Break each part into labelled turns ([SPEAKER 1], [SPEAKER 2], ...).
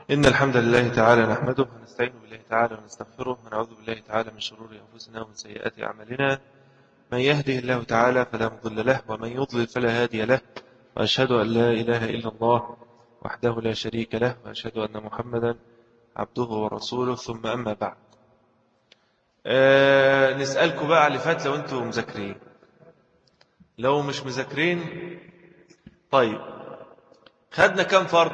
[SPEAKER 1] إن الحمد لله تعالى نحمده ونستعين بالله تعالى ونستغفره ونعوذ بالله تعالى من شرور أنفسنا ومن سيئات أعمالنا. من يهده الله تعالى فلا مضل له ومن يضلل فلا هادي له، وأشهد أن لا إله إلا الله وحده لا شريك له، وأشهد أن محمدا عبده ورسوله، ثم أما بعد. نسألكم بقى على اللي فات لو أنتم مذاكرين. لو مش مذاكرين طيب، خدنا كم فرض؟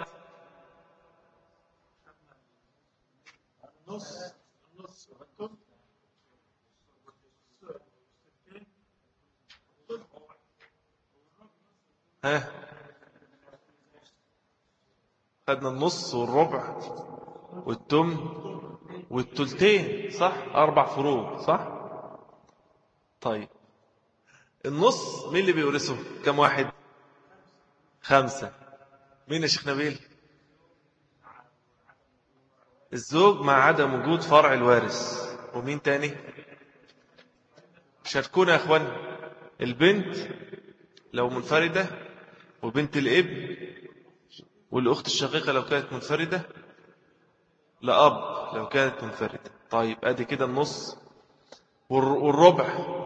[SPEAKER 1] خدنا النص والربع والتم والتلتين، صح؟ 4 فروض، صح؟ طيب النص مين اللي بيورثه؟ كم واحد؟ 5. مين يا شيخ نبيل؟ الزوج مع عدم وجود فرع الوارث. ومين تاني؟ شاركونا يا اخوان. البنت لو منفردة، وبنت الابن، والأخت الشقيقة لو كانت منفردة، لأب لو كانت منفردة. طيب ادي كده النص. والربع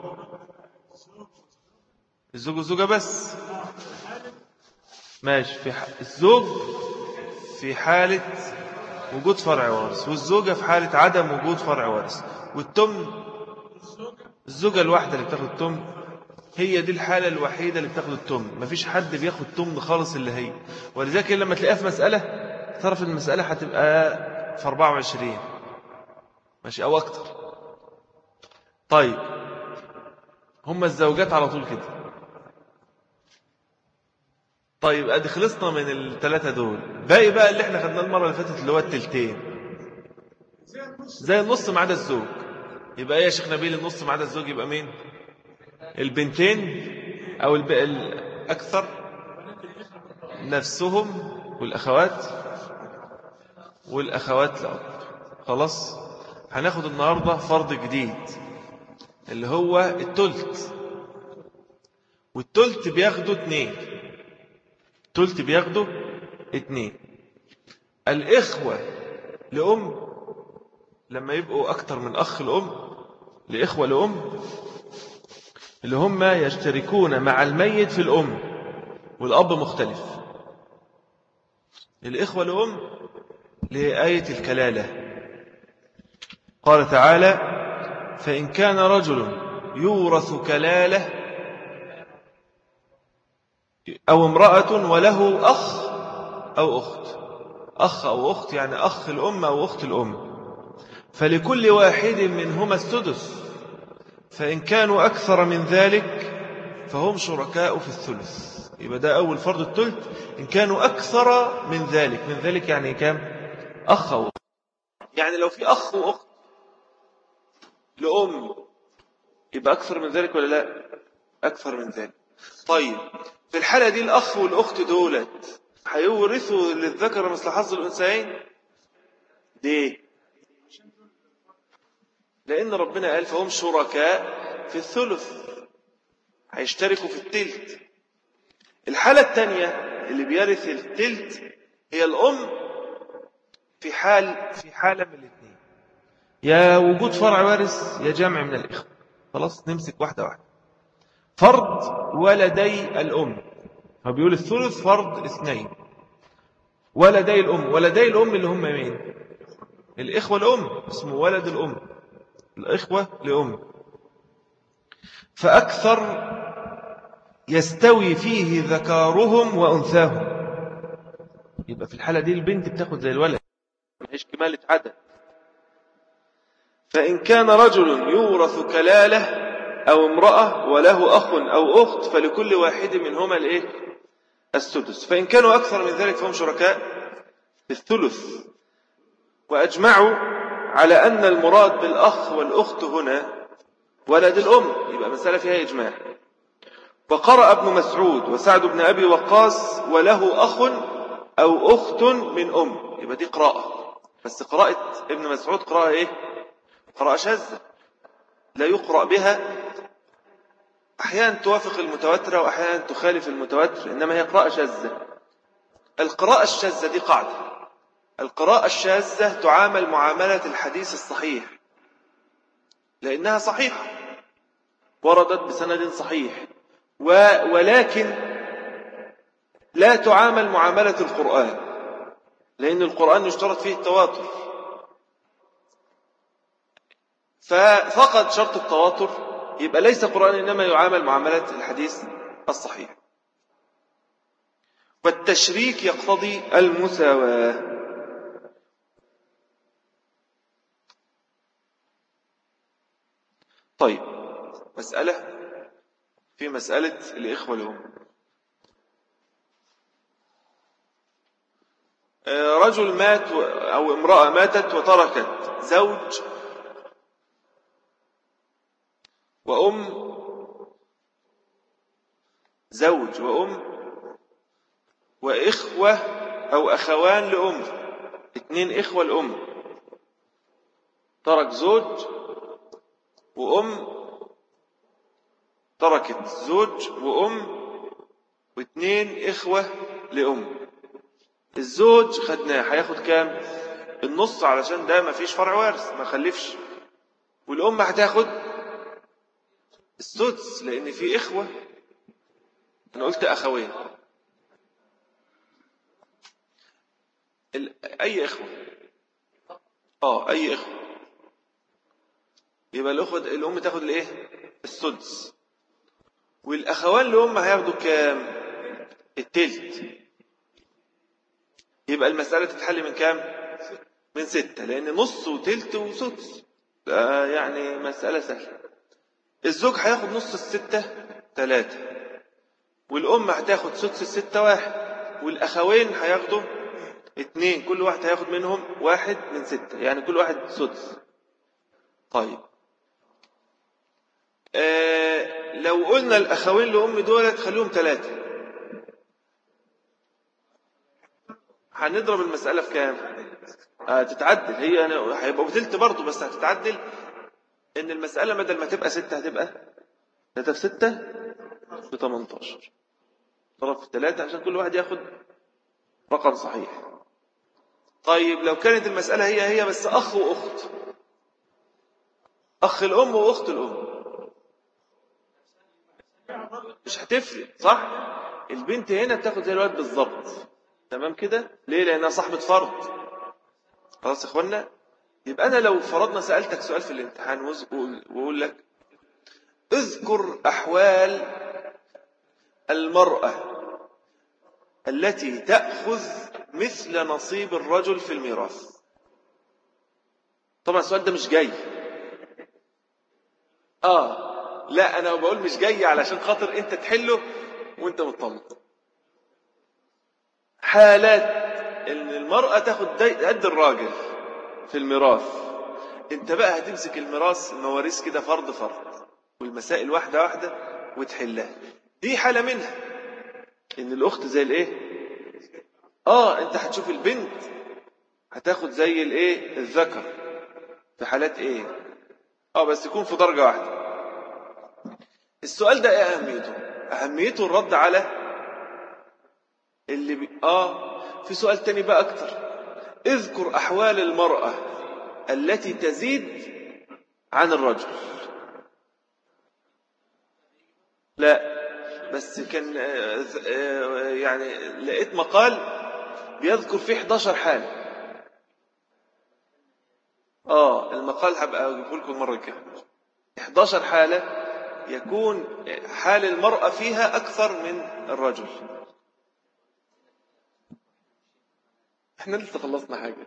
[SPEAKER 1] الزوج والزوجة بس. ماشي. الزوج في حالة وجود فرع وارث، والزوجة في حالة عدم وجود فرع وارث. والتم الزوجة الواحدة اللي بتاخد التم، هي دي الحالة الوحيدة اللي بتاخد التم. مفيش حد بياخد تم خالص اللي هي. ولذلك لما تلاقيها في مسألة طرف المسألة هتبقى في 24 ماشي أو أكتر. طيب هم الزوجات على طول كده. طيب ادي خلصنا من الثلاثة دول. باقي بقى اللي احنا خدناه المرة اللي فاتت اللي هو التلتين، زي النص ما عدا الزوج. يبقى ايه يا شيخ نبيل؟ النص ما عدا الزوج يبقى مين؟ البنتين او الاكثر نفسهم، والاخوات لأب. خلاص. هناخد النهاردة فرض جديد اللي هو التلت. والتلت بياخدوا 2. التلت بياخدوا 2. الإخوة لأم لما يبقوا أكتر من أخ الأم، لإخوة لأم اللي هم يشتركون مع الميت في الأم والأب مختلف. الإخوة لأم لآية الكلالة. قال تعالى: فإن كان رجل يورث كلالة أو امرأة وله أخ أو أخت. أخ أو أخت يعني أخ الأم أو أخت الأم، فلكل واحد منهما السدس، فإن كانوا أكثر من ذلك فهم شركاء في الثلث. يبقى ده أول فرض الثلث. إن كانوا أكثر من ذلك، من ذلك يعني كام؟ أخ أو أخت. يعني لو في أخ وأخت لأم يبقى أكثر من ذلك ولا لا؟ أكثر من ذلك. طيب في الحالة دي الأخ والأخت دولت هيورثوا للذكر مثل حظ الأنثيين. دي لأن ربنا قال فهم شركاء في الثلث، هيشتركوا في التلت. الحالة الثانية اللي بيرث التلت هي الأم في حالة من الاثنين: يا وجود فرع وارث يا جمع من الإخوة. خلاص نمسك واحدة واحدة. فرض ولدي الأم، هو بيقول الثلث فرض 2. ولدي الأم، ولدي الأم اللي هم مين؟ الإخوة الأم، اسمه ولد الأم، الإخوة لأم. فأكثر يستوي فيه ذكارهم وأنثاهم. يبقى في الحالة دي البنت بتاخد زي الولد، مفيش كمالة عدد. فإن كان رجل يورث كلالة أو امرأة وله أخ أو أخت فلكل واحد منهما السدس، فإن كانوا أكثر من ذلك فهم شركاء في الثلث. وأجمعوا على أن المراد بالأخ والأخت هنا ولد الأم. يبقى مسألة فيها إجماع. وقرأ ابن مسعود وسعد بن أبي وقاص وله أخ أو أخت من أم. يبقى دي قراءة، بس قراءة ابن مسعود قراءة إيه؟ قراءة شاذة لا يقرأ بها. أحيانا توافق المتواترة وأحيانا تخالف المتواتر، إنما هي قراءة شاذة. القراءة الشاذة دي قاعدة القراءة الشاذة تعامل معاملة الحديث الصحيح لأنها صحيحة وردت بسند صحيح، ولكن لا تعامل معاملة القرآن لأن القرآن يشترط فيه التواتر، ففقد شرط التواتر يبقى ليس قرآن إنما يعامل معاملة الحديث الصحيح. والتشريك يقتضي المساواة. طيب، في مسألة الإخوة لهم. رجل مات أو امرأة ماتت وتركت زوج وأم وإخوة أو أخوان لأم، 2 إخوة لأم. ترك زوج وأم، تركت زوج وأم و2 إخوة لأم. الزوج خدناه هياخد كام؟ النص علشان ده ما فيش فرع وارث ما خلفش. والأم هتاخد السدس لأن في إخوة، أنا قلت أخوين. أي إخوة؟ أي إخوة. يبقى الأم تاخد الإيه؟ السدس. والأخوان لأم هياخدوا كام؟ التلت. يبقى المسألة تتحل من كام؟ من 6 لأن نص وتلت وسدس، يعني مسألة سهلة. الزوج هياخد نص 6 3، والأم هتاخد سدس 6 1، والأخوين هياخدوا 2، كل واحد هياخد منهم 1 من 6، يعني كل واحد سدس. طيب، لو قلنا الأخوين لأم دول خليهم 3، هنضرب المسألة في كام؟ تتعدل، هيبقوا بتلت برضه بس هتتعدل. إن المسألة بدل ما تبقى 6 هتبقى 3 في 6 ب 18، ضرب في 3 عشان كل واحد ياخد رقم صحيح. طيب لو كانت المسألة هي بس أخ وأخت، أخ الأم وأخت الأم، مش هتفرق صح؟ البنت هنا بتاخد زي الولد بالظبط، تمام كده؟ ليه؟ لأنها صاحبة فرض. خلاص يا إخوانا؟ يبقى أنا لو فرضنا سألتك سؤال في الامتحان وأقول لك اذكر أحوال المرأة التي تأخذ مثل نصيب الرجل في الميراث. طبعا السؤال ده مش جاي. لا، أنا بقول مش جاي علشان خاطر أنت تحله وأنت مطمن. حالات إن المرأة تاخد قد الراجل في الميراث، أنت بقى هتمسك المواريث كده فرض فرض والمسائل واحدة واحدة وتحلها. دي حالة منها إن الأخت زي الإيه؟ أنت هتشوف البنت هتاخد زي الإيه؟ الذكر في حالات إيه؟ بس يكون في درجة واحدة. السؤال ده إيه أهميته؟ أهميته الرد على اللي في سؤال تاني بقى أكتر. اذكر أحوال المرأة التي تزيد عن الرجل. لا، بس كان يعني لقيت مقال بيذكر فيه 11 حالة. المقال هبقى أقول لكم المرة الجاية. 11 حالة يكون حال المرأة فيها أكثر من الرجل. احنا لسه خلصنا حاجة.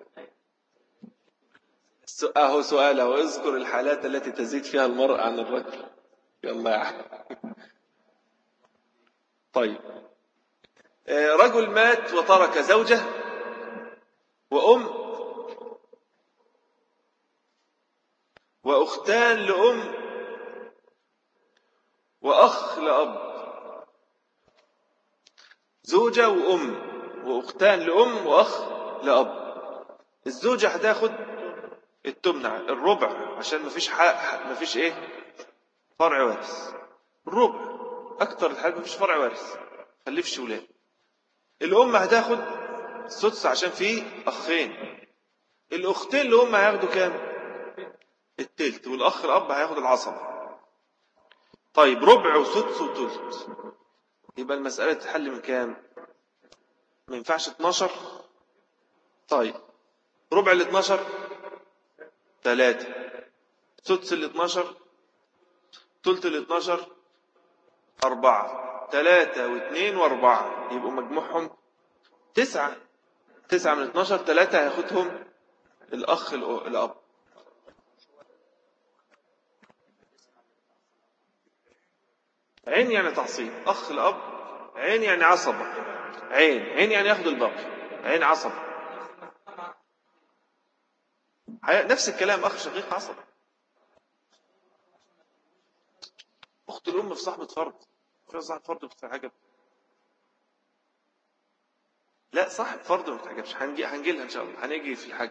[SPEAKER 1] سؤال اذكر الحالات التي تزيد فيها المرأة عن الرجل. يلا يا أحمد. طيب، رجل مات وترك زوجة وأم وأختان لأم وأخ لأب. زوجة وأم وأختان لأم وأخ لأب. الزوجة هتاخد التمنع الربع عشان مفيش فرع وارث. الربع أكتر الحاجة مفيش فرع وارث، خلفش ولاد. الأم هتاخد السدس عشان فيه أخين. الأختين اللي هم هياخدوا كام؟ التلت، والأخ الأب هياخد العصب. طيب ربع وسدس وتلت، يبقى المسألة تتحل من كام؟ ما ينفعش 12. طيب ربع ال 12 3، سدس ال 12، تلت ال 12 4، 3 و2 و4 يبقوا مجموعهم 9. 9 من 12، 3 هياخدهم الأخ الأب. عين يعني تعصيب، أخ الأب، عين يعني عصبة، عين يعني ياخد الباقي، عين عصبة. نفس الكلام، أخ شقيق عصبة. أخت الأم في صاحبة فرض، في صاحب فرض بتتحجب؟ لا، صاحب فرض ما بتتحجبش، هنجي لها إن شاء الله، هنيجي في الحج.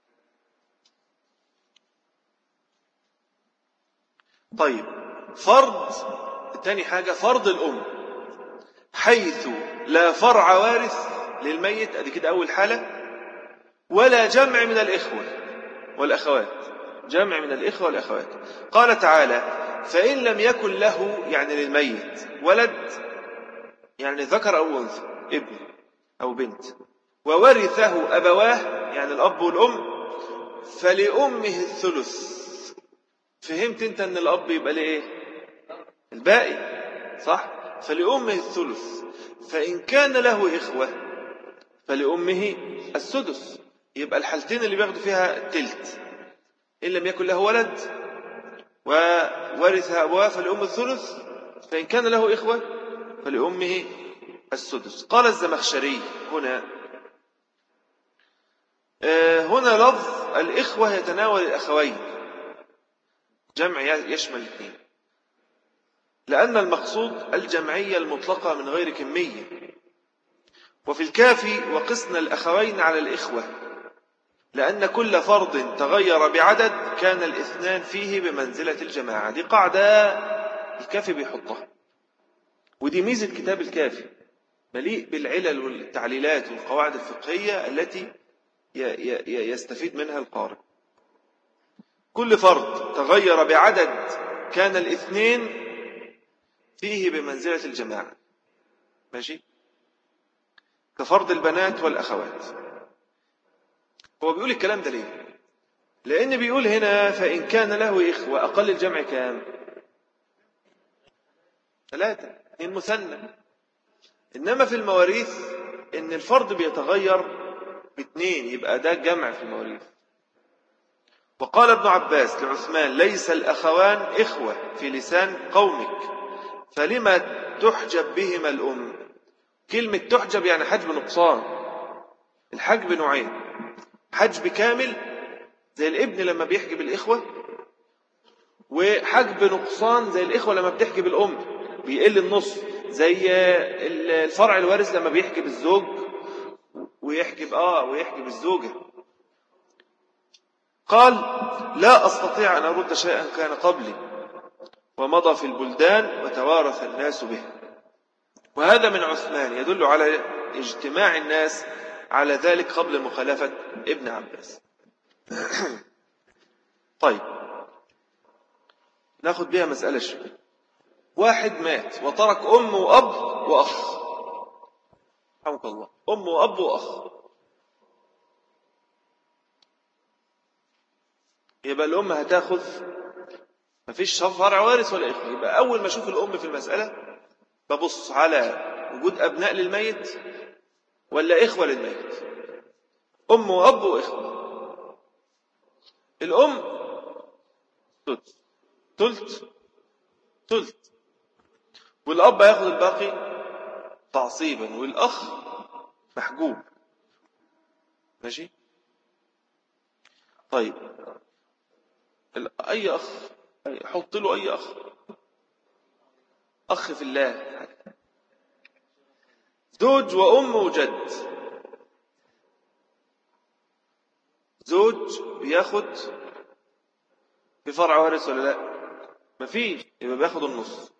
[SPEAKER 1] طيب فرض تاني حاجة، فرض الأم حيث لا فرع وارث للميت، ادي كده أول حالة، ولا جمع من الإخوة والأخوات، جمع من الإخوة والأخوات. قال تعالى فإن لم يكن له يعني للميت ولد، يعني ذكر أو أنثى، ابن أو بنت، وورثه أبواه يعني الأب والأم، فلأمه الثلث. فهمت أنت أن الأب يبقى ليه الباقي، صح؟ فلأمه الثلث. فإن كان له إخوة فلأمه السدس. يبقى الحالتين اللي بياخدوا فيها التلت، إن لم يكن له ولد وورث أبواه فلأمه الثلث، فإن كان له إخوة فلأمه السدس. قال الزمخشري هنا لفظ الإخوة يتناول الأخوين، جمع يشمل الاثنين، لأن المقصود الجمعية المطلقة من غير كمية. وفي الكافي وقسنا الأخوين على الإخوة، لأن كل فرض تغير بعدد كان الاثنان فيه بمنزلة الجماعة. دي قاعدة الكافي بيحطها، ودي ميزة كتاب الكافي، مليء بالعلل والتعليلات والقواعد الفقهية التي يستفيد منها القارئ. كل فرض تغير بعدد كان الاثنين فيه بمنزلة الجماعة، ماشي، كفرض البنات والأخوات. هو بيقول الكلام ده ليه؟ لأن بيقول هنا فإن كان له إخوة، أقل الجمع كام؟ 3، 2 مثنى. إنما في المواريث إن الفرض بيتغير ب2، يبقى ده جمع في المواريث. وقال ابن عباس لعثمان ليس الأخوان إخوة في لسان قومك، فلما تحجب بهما الأم. كلمة تحجب يعني حجب نقصان. الحجب نوعين، حجب كامل زي الابن لما بيحجب الإخوة، وحجب نقصان زي الإخوة لما بتحجب الأم، بيقل النص، زي الفرع الوارث لما بيحجب الزوج ويحجب الزوجة. قال لا أستطيع أن أرد شيئا كان قبلي ومضى في البلدان وتوارث الناس به. وهذا من عثمان يدل على اجتماع الناس على ذلك قبل مخالفة ابن عباس. طيب ناخد بها مسألة شوية. واحد مات وترك أم وأب وأخ، رحمك الله، أم وأب وأخ، يبقى الأم هتاخذ، مفيش فرع وارث ولا إخوة. يبقى أول ما أشوف الأم في المسألة ببص على وجود أبناء للميت ولا إخوة للميت. أم وأب وإخوة. الأم تلت، والأب هياخد الباقي تعصيبا، والأخ محجوب، ماشي. طيب أي أخ، حط له أي أخ في الله، زوج وأم وجد. زوج بياخد بفرع وارث ولا لا؟ مفيش، يبقى بياخد النص.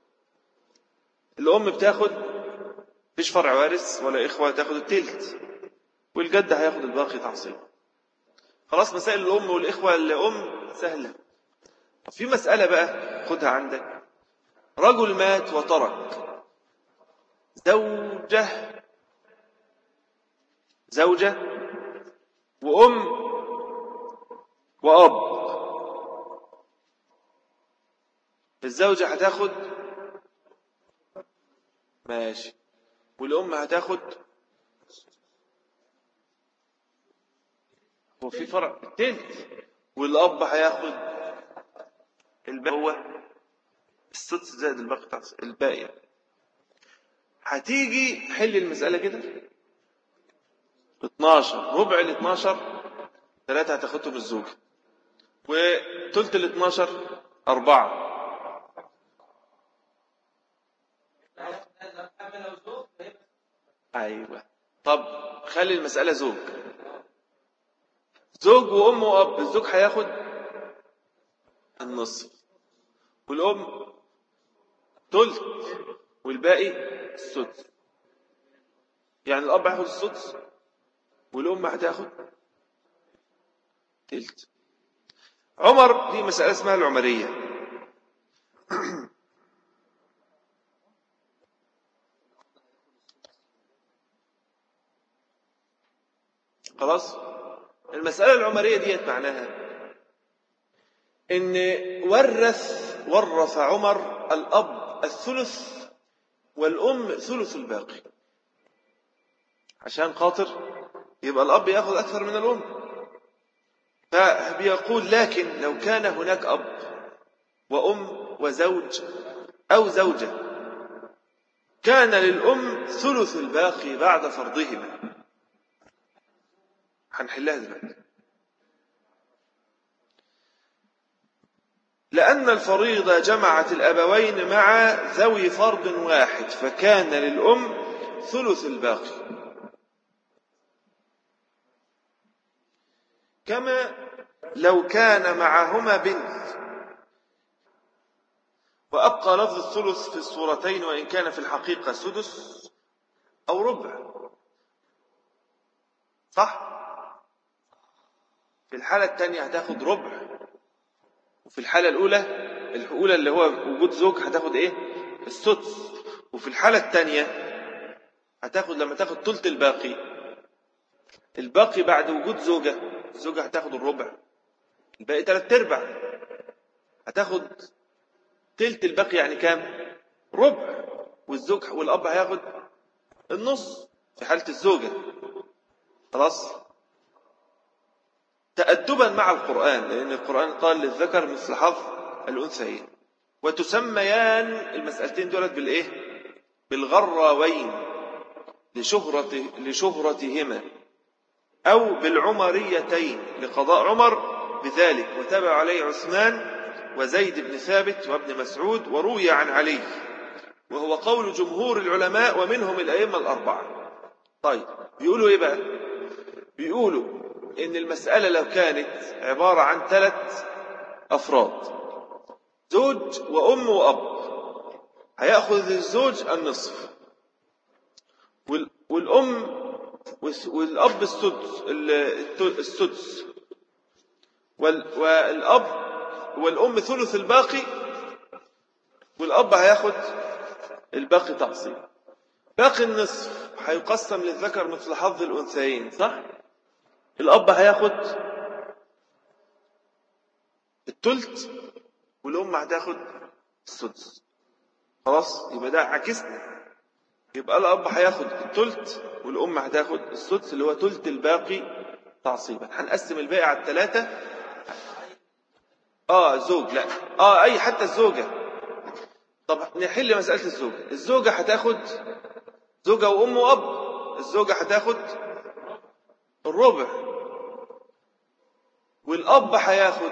[SPEAKER 1] الأم بتاخد، مفيش فرع وارث ولا إخوة، تاخد التلت. والجد هياخد الباقي تعصيبا. خلاص مسائل الأم والإخوة الأم سهلة. في مسألة بقى خدها عندك. رجل مات وترك زوجة وأم وأب. الزوجة هتاخد ماشي، والأم هتاخد، هو في فرق التلت، والأب هياخد الباقي، هو السدس زائد الباقي. هتيجي حل المسألة كده 12 ربع ال 12 3 هتاخدهم الزوجة، وثلث ال 12 4. أيوة. طب خلي المسألة زوج وأم وأب. الزوج هياخد النصف، والأم ثلث، والباقي السدس. يعني الأب هياخد السدس والأم هتاخد ثلث. عمر، دي مسألة اسمها العمرية. خلاص. المسألة العمرية ديت معناها إن ورث عمر الأب الثلث والأم ثلث الباقي، عشان خاطر يبقى الأب يأخذ أكثر من الأم. فبيقول لكن لو كان هناك أب وأم وزوج أو زوجة كان للأم ثلث الباقي بعد فرضهما. هنحلها دلوقتي. لأن الفريضة جمعت الأبوين مع ذوي فرض واحد، فكان للأم ثلث الباقي. كما لو كان معهما بنت وأبقى لفظ الثلث في الصورتين، وإن كان في الحقيقة سدس أو ربع. صح؟ في الحالة الثانية هتاخد ربع، وفي الحالة الأولى اللي هو وجود زوج هتاخد إيه؟ السدس. وفي الحالة الثانية هتاخد لما تاخد ثلث الباقي بعد وجود الزوجة هتاخد الربع، الباقي 3/4. هتاخد ثلث الباقي يعني كام؟ ربع. والزوج والأب هياخد النص في حالة الزوجة. خلاص. تأدبا مع القرآن، لأن القرآن قال للذكر مثل حظ الأنثيين. وتسميان المسألتين دولت بالإيه؟ بالغراوين لشهرتهما، أو بالعمريتين لقضاء عمر بذلك، وتابع عليه عثمان وزيد بن ثابت وابن مسعود، وروي عن علي، وهو قول جمهور العلماء ومنهم الأئمة الأربعة. طيب بيقولوا إيه بقى؟ بيقولوا إن المسألة لو كانت عبارة عن 3 أفراد، زوج وأم وأب، هيأخذ الزوج النصف، والأم والأب السدس، والأب والأم ثلث الباقي، والأب هياخد الباقي تعصيب. باقي النصف هيقسم للذكر مثل حظ الأنثيين. صح؟ الأب هياخد الثلث والأم هتاخد السدس. خلاص. يبقى ده عكسنا. يبقى الأب هياخد الثلث والأم هتاخد السدس اللي هو ثلث الباقي تعصيبا. هنقسم الباقي على 3. زوج، لا أي حتى الزوجة. طب نحل مسألة الزوجة هتاخد زوجة وأم وأب. الزوجة هتاخد الربع، والأب هياخد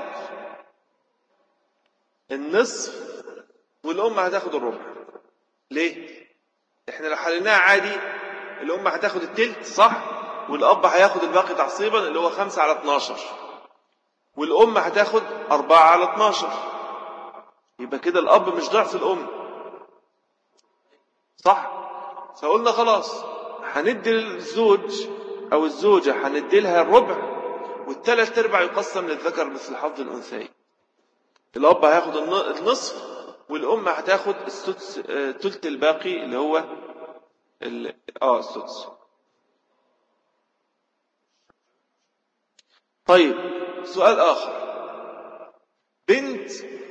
[SPEAKER 1] النصف، والأم هتاخد الربع. ليه؟ احنا لو حليناها عادي الأم هتاخد التلت، صح؟ والأب هياخد الباقي تعصيبا اللي هو 5/12، والأم هتاخد 4/12. يبقى كده الأب مش ضعف الأم، صح؟ فقلنا خلاص هندي للزوج أو الزوجة هندي لها الربع، والثلاث ارباع يقسم للذكر مثل حظ الأنثيين. الأب هياخد النصف، والأم هتاخد السدس، تلت الباقي اللي هو السدس. طيب سؤال آخر، بنت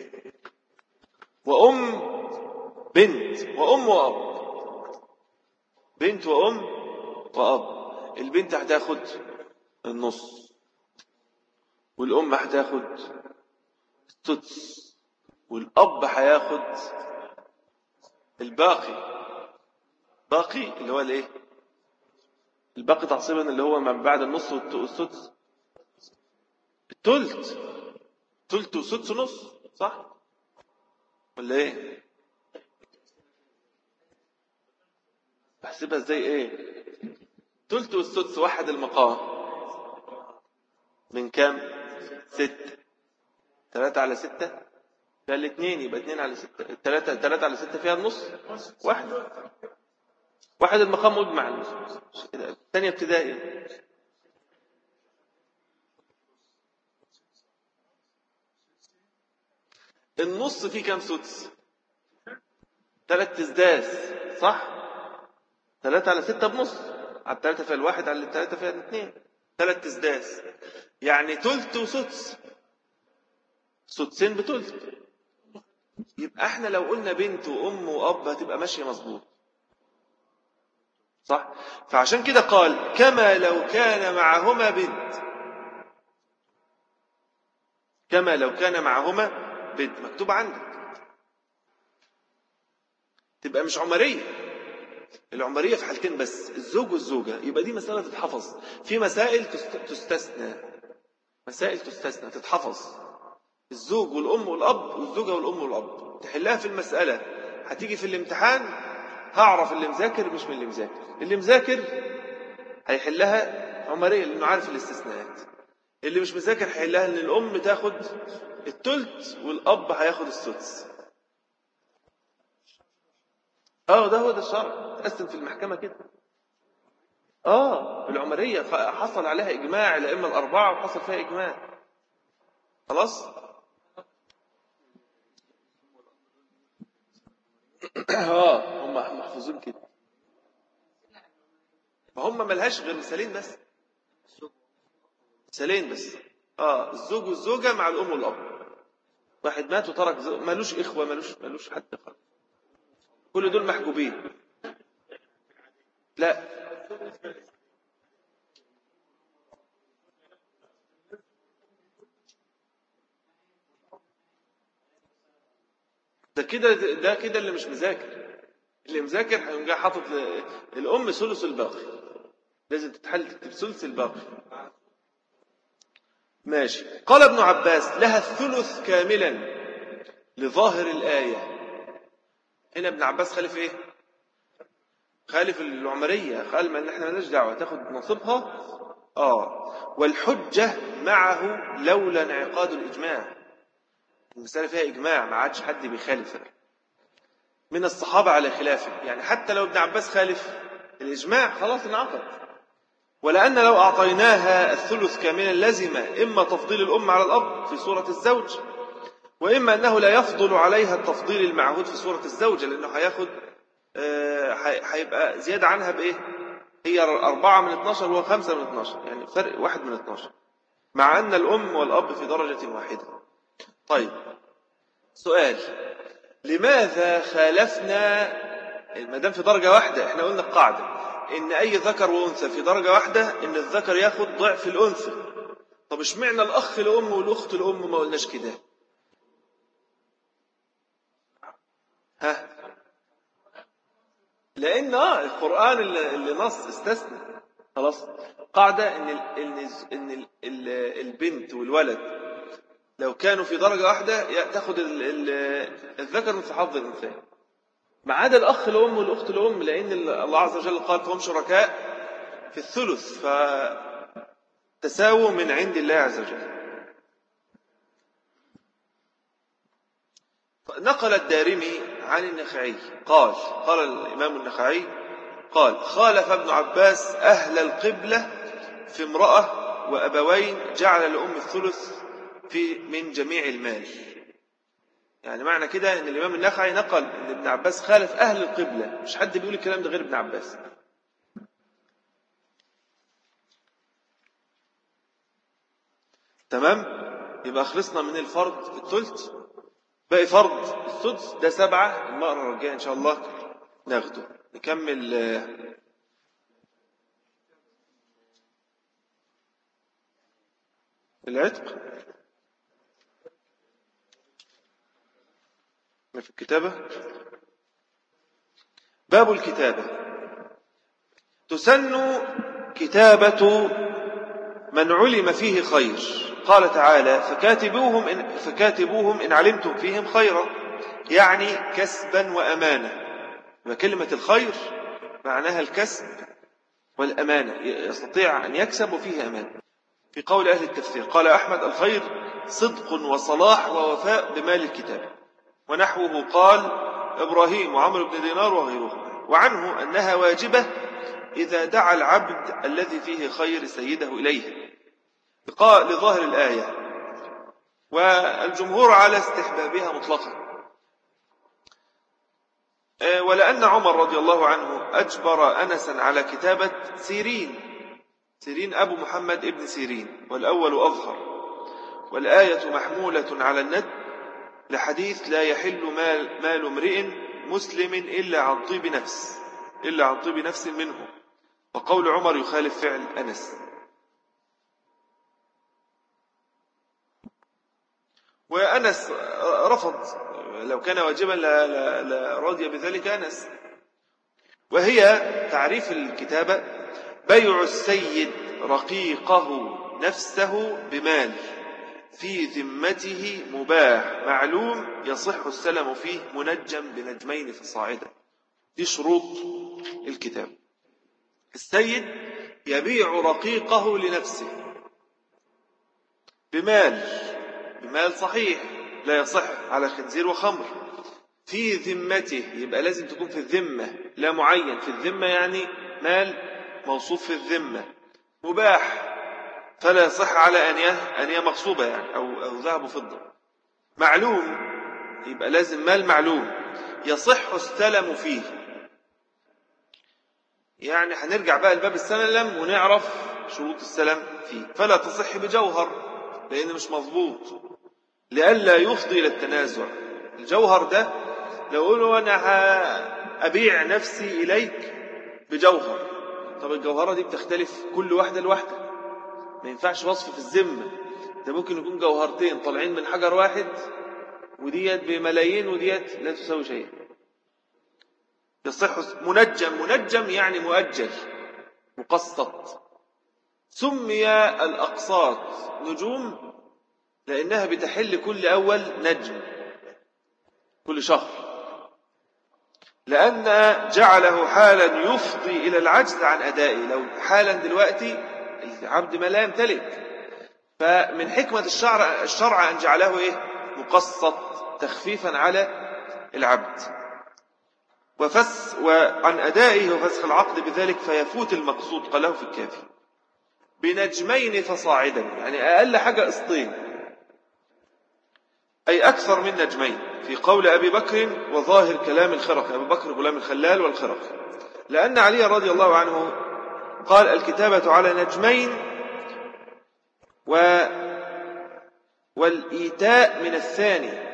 [SPEAKER 1] وأم، بنت وأم وأب، بنت وأم وأب. البنت هتاخد النص، والأم هتاخد السدس، والأب هياخد الباقي. باقي اللي هو الايه؟ الباقي تعصيبا اللي هو من بعد النص والسدس، التلت، تلت وسدس نص، صح ولا ايه؟ بحسبها ازاي؟ ايه تلت والسدس؟ واحد المقام من كام؟ 6. 3 على 6 فيها الاثنين، يبقى 2 على 6. 3 على 6 فيها النص، واحد المقام مجمع النص. ثانية ابتدائي. النص فيه كام سدس؟ 3 تسداس، صح؟ 3 على 6 بنص، على 3 فيها الواحد، على 3 فيها الاثنين، 3 تسداس، يعني تلت وسدس، سدسين بتلت. يبقى احنا لو قلنا بنت وام واب هتبقى ماشيه مظبوط، صح؟ فعشان كده قال كما لو كان معهما بنت، كما لو كان معهما بنت، مكتوب عندك، تبقى مش عمريه. العمريه في حالتين بس، الزوج والزوجه، يبقى دي مساله تتحفظ. في مسائل تستثنى، مسائل تستثنى تتحفظ، الزوج والام والاب، والزوجه والام والاب، تحلها في المساله، هتيجي في الامتحان هعرف اللي مذاكر مش من اللي مذاكر. اللي مذاكر هيحلها عمريه لانه عارف الاستثناءات، اللي مش مذاكر هيحلها ان الام تاخد الثلث والاب هياخد السدس. ده هو ده الشرع، تقسم في المحكمه كده. العمريه حصل عليها اجماع الائمه الاربعه، وحصل فيها اجماع، خلاص. هم محفوظين كده، فهم ملهاش غير مثالين بس، مثالين بس. الزوج والزوجه مع الام والاب، واحد مات وترك مالوش اخوه، مالوش حد خالص، كل دول محجوبين. لا، ده كده اللي مش مذاكر. اللي مذاكر هيقوم جاي حاطط الام ثلث الباقي، لازم تتحل تكتب ثلث الباقي. ماشي. قال ابن عباس لها الثلث كاملا لظاهر الآية. هنا ابن عباس خالف ايه؟ خالف العمرية، قال ما احنا مالناش دعوة، تاخد نصيبها. والحجة معه لولا انعقاد الإجماع، المسألة فيها إجماع، ما عادش حد بيخالف من الصحابة على خلافه، يعني حتى لو ابن عباس خالف الإجماع خلاص انعقد. ولأن لو أعطيناها الثلث كاملا لزم إما تفضيل الأم على الأب في صورة الزوج، وإما أنه لا يفضل عليها التفضيل المعهود في صورة الزوجة، لأنه هيبقى زيادة عنها بإيه؟ هي 4 من 12 وهو 5 من 12، يعني فرق 1 من 12، مع أن الأم والأب في درجة واحدة. طيب سؤال، لماذا خالفنا ما دام في درجة واحدة؟ احنا قلنا القاعدة ان اي ذكر وانثى في درجة واحدة ان الذكر ياخد ضعف الانثى. طب اشمعنى الاخ الام والاخت الام ما قلناش كده؟ لان القرآن اللي نص استثنى، خلاص. قاعدة ان البنت والولد لو كانوا في درجة واحدة تاخد الذكر مثل حظ الانثى، ما عدا الأخ الأم والأخت الأم، لأن الله عز وجل قال فهم شركاء في الثلث، فتساووا من عند الله عز وجل. نقل الدارمي عن النخعي قال الإمام النخعي قال خالف ابن عباس أهل القبلة في امرأة وأبوين جعل لأم الثلث من جميع المال. يعني معنى كده أن الإمام النخعي نقل أن ابن عباس خالف أهل القبلة، مش حد بيقول الكلام ده غير ابن عباس. تمام؟ يبقى خلصنا من الفرض في الثلث، باقي فرض السدس، ده 7. المرة الجاية إن شاء الله ناخده. نكمل العتق في الكتابة. باب الكتابة. تسن كتابة من علم فيه خير. قال تعالى: فكاتبوهم إن علمتم فيهم خيرا، يعني كسبا وأمانة. وكلمة الخير معناها الكسب والأمانة، يستطيع أن يكسب وفيه أمانة. في قول أهل التفسير قال أحمد: الخير صدق وصلاح ووفاء بمال الكتاب. ونحوه قال إبراهيم وعمرو بن دينار وغيره. وعنه أنها واجبة إذا دعا العبد الذي فيه خير سيده إليه لظاهر الآية، والجمهور على استحبابها مطلقا. ولأن عمر رضي الله عنه أجبر أنسا على كتابة سيرين أبو محمد ابن سيرين، والأول أظهر، والآية محمولة على الند لحديث: لا يحل مال امرئ مسلم إلا عن طيب نفس منه. وقول عمر يخالف فعل أنس. وأنس رفض، لو كان واجبا لرضي بذلك أنس. وهي تعريف الكتابة: بيع السيد رقيقه نفسه بمال في ذمته مباح معلوم يصح السلم فيه منجم بنجمين فصاعدا. دي شروط الكتاب. السيد يبيع رقيقه لنفسه بمال صحيح، لا يصح على خنزير وخمر، في ذمته، يبقى لازم تكون في الذمة، لا معين في الذمة، يعني مال موصوف في الذمة، مباح فلا يصح على أنية مغصوبة، يعني أو ذهب وفضة. معلوم، يبقى لازم مال معلوم يصح السلم فيه. يعني هنرجع بقى لباب السلم ونعرف شروط السلم فيه. فلا تصح بجوهر لأنه مش مضبوط، لئلا يفضي إلى التنازع. الجوهر ده لو قولوا أنا أبيع نفسي إليك بجوهر، طب الجوهرة دي بتختلف كل واحدة لوحدها، ما ينفعش وصف في الذمة. ده ممكن يكون جوهرتين طالعين من حجر واحد، وديت بملايين وديت لا تساوي شيء. يصح منجم يعني مؤجل مقسط. سمي الأقساط نجوم لأنها بتحل كل أول نجم كل شهر، لأن جعله حالا يفضي إلى العجز عن أدائه. لو حالا دلوقتي العبد ما لا يمتلك، فمن حكمة الشرع أن جعله مقسط تخفيفا على العبد وعن أدائه وفسخ العقد بذلك فيفوت المقصود. قاله في الكافي: بنجمين فصاعدا، يعني أقل حاجة قسطين، أي أكثر من نجمين، في قول أبي بكر وظاهر كلام الخرقي. أبي بكر غلام الخلال والخرقي، لأن علي رضي الله عنه قال: الكتابة على نجمين والإيتاء من الثاني.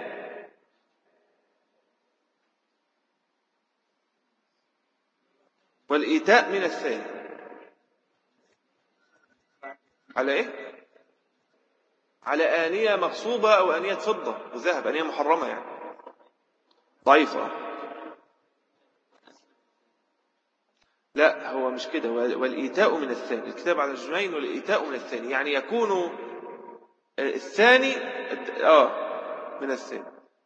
[SPEAKER 1] والإيتاء من الثاني على إيه؟ على آنية مغصوبة أو آنية فضة وذهب، آنية محرمة يعني ضعيفة. لا، هو مش كده. والإيتاء من الثاني، الكتاب على الجنين والإيتاء من الثاني، يعني يكون الثاني من الثاني.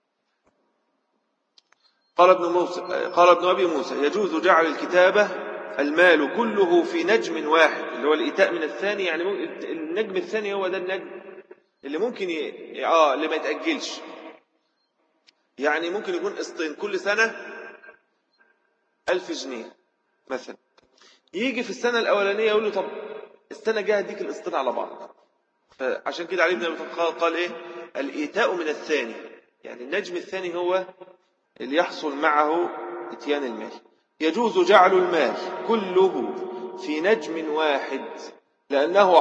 [SPEAKER 1] قال ابن أبي موسى: يجوز جعل الكتابة المال كله في نجم واحد، اللي هو الإيتاء من الثاني. يعني النجم الثاني هو ده النجم اللي ممكن اللي ما يتأجلش. يعني ممكن يكون قسطين كل سنة 1000 جنيه مثلا، يجي في السنة الأولانية يقول له: طب السنة جاء هديك القسطين على بعض. فعشان كده علي بن أبي طالب قال إيه؟ الإيتاء من الثاني، يعني النجم الثاني هو اللي يحصل معه اتيان المال. يجوز جعل المال كله في نجم واحد لأنه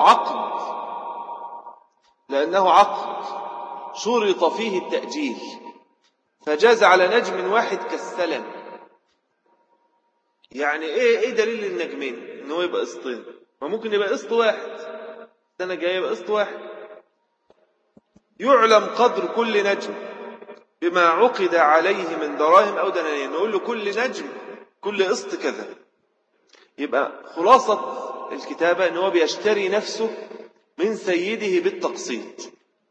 [SPEAKER 1] عقد شرط فيه التأجيل، فجاز على نجم واحد كالسلم. يعني ايه دليل النجمين ان هو يبقى قسطين؟ ما ممكن يبقى قسط واحد، السنة جاية يبقى قسط واحد. يعلم قدر كل نجم بما عقد عليه من دراهم أو دنانير، نقول له كل نجم كل قسط كذا. يبقى خلاصة الكتابة ان هو بيشتري نفسه من سيده بالتقسيط.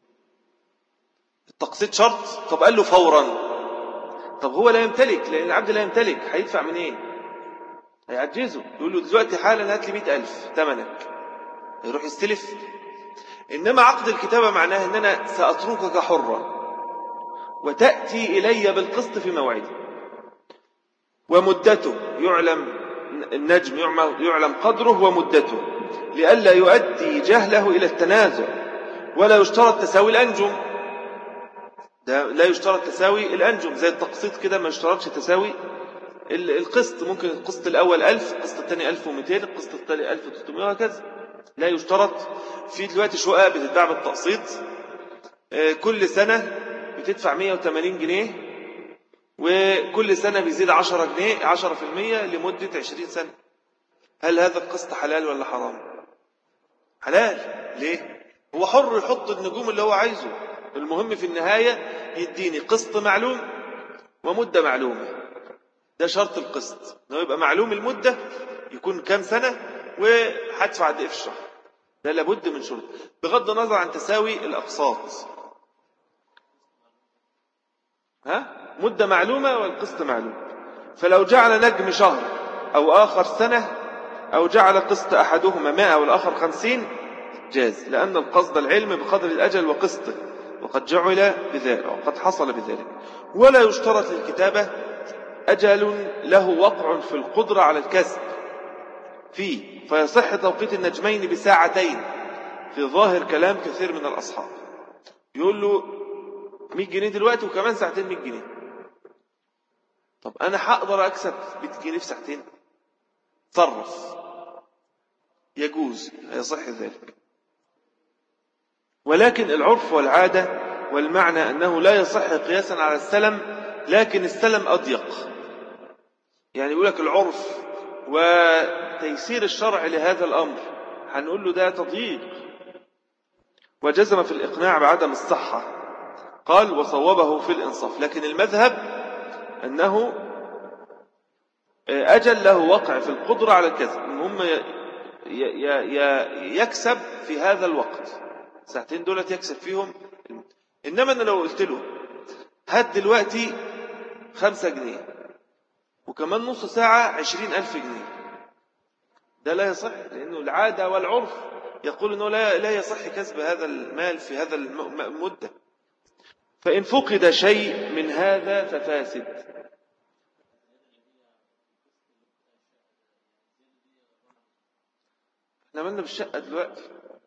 [SPEAKER 1] التقسيط شرط. طب قال له فورا، طب هو لا يمتلك، لأن العبد لا يمتلك، هيدفع من ايه؟ هيعجزه. يقول له دلوقتي حالا هات لي 100,000 ثمنك، يروح يستلف. إنما عقد الكتابة معناه أن أنا سأتركك حرا وتأتي إلي بالقسط في موعده، ومدته يعلم، النجم يعلم قدره ومدته لئلا يؤدي جهله إلى التنازع. ولا يشترط تساوي الأنجم، ده لا يشترط تساوي الأنجم زي التقسيط كده، ما يشترطش تساوي القسط. ممكن القسط الأول 1000، القسط الثاني 1200، القسط الثالث 1300 وهكذا. لا يشترط. في دلوقتي شقق بتتباع بالتقسيط، كل سنة بتدفع 180 جنيه، وكل سنة بيزيد 10 جنيه 10% لمدة 20 سنة. هل هذا القسط حلال ولا حرام؟ حلال. ليه؟ هو حر يحط النجوم اللي هو عايزه، المهم في النهاية يديني قسط معلوم ومدة معلومة. ده شرط القسط، انه يبقى معلوم المدة، يكون كام سنة وهدفع قد ايه في الشهر. ده لابد من شروط، بغض النظر عن تساوي الأقساط. مدة معلومة والقسط معلوم. فلو جعل نجم شهر أو آخر سنة، أو جعل قسط أحدهما 100 والآخر 50، جاز، لأن القصد العلم بقدر الأجل وقسطه، وقد جعل بذلك وقد حصل بذلك. ولا يشترط للكتابة أجل له وقع في القدرة على الكسب فيه، فيصح توقيت النجمين بساعتين في ظاهر كلام كثير من الأصحاب. يقول له 100 جنيه دلوقتي وكمان ساعتين 100 جنيه. طب أنا هقدر أكسب 100 جنيه في ساعتين؟ تصرف، يجوز، يصح ذلك. ولكن العرف والعادة والمعنى أنه لا يصح قياسا على السلم، لكن السلم أضيق. يعني يقول لك العرف وتيسير الشرع لهذا الأمر، هنقول له ده تضييق. وجزم في الإقناع بعدم الصحة، قال وصوبه في الإنصاف. لكن المذهب أنه أجل له وقع في القدرة على الكسب، المهم يكسب في هذا الوقت، ساعتين دولت يكسب فيهم. إنما أنا لو قلت له هات دلوقتي 5 جنيه وكمان نص ساعة 20,000 جنيه، ده لا يصح، لأنه العادة والعرف يقول أنه لا يصح كسب هذا المال في هذا المدة. فإن فقد شيء من هذا ففاسد. احنا عملنا بالشقة دلوقتي.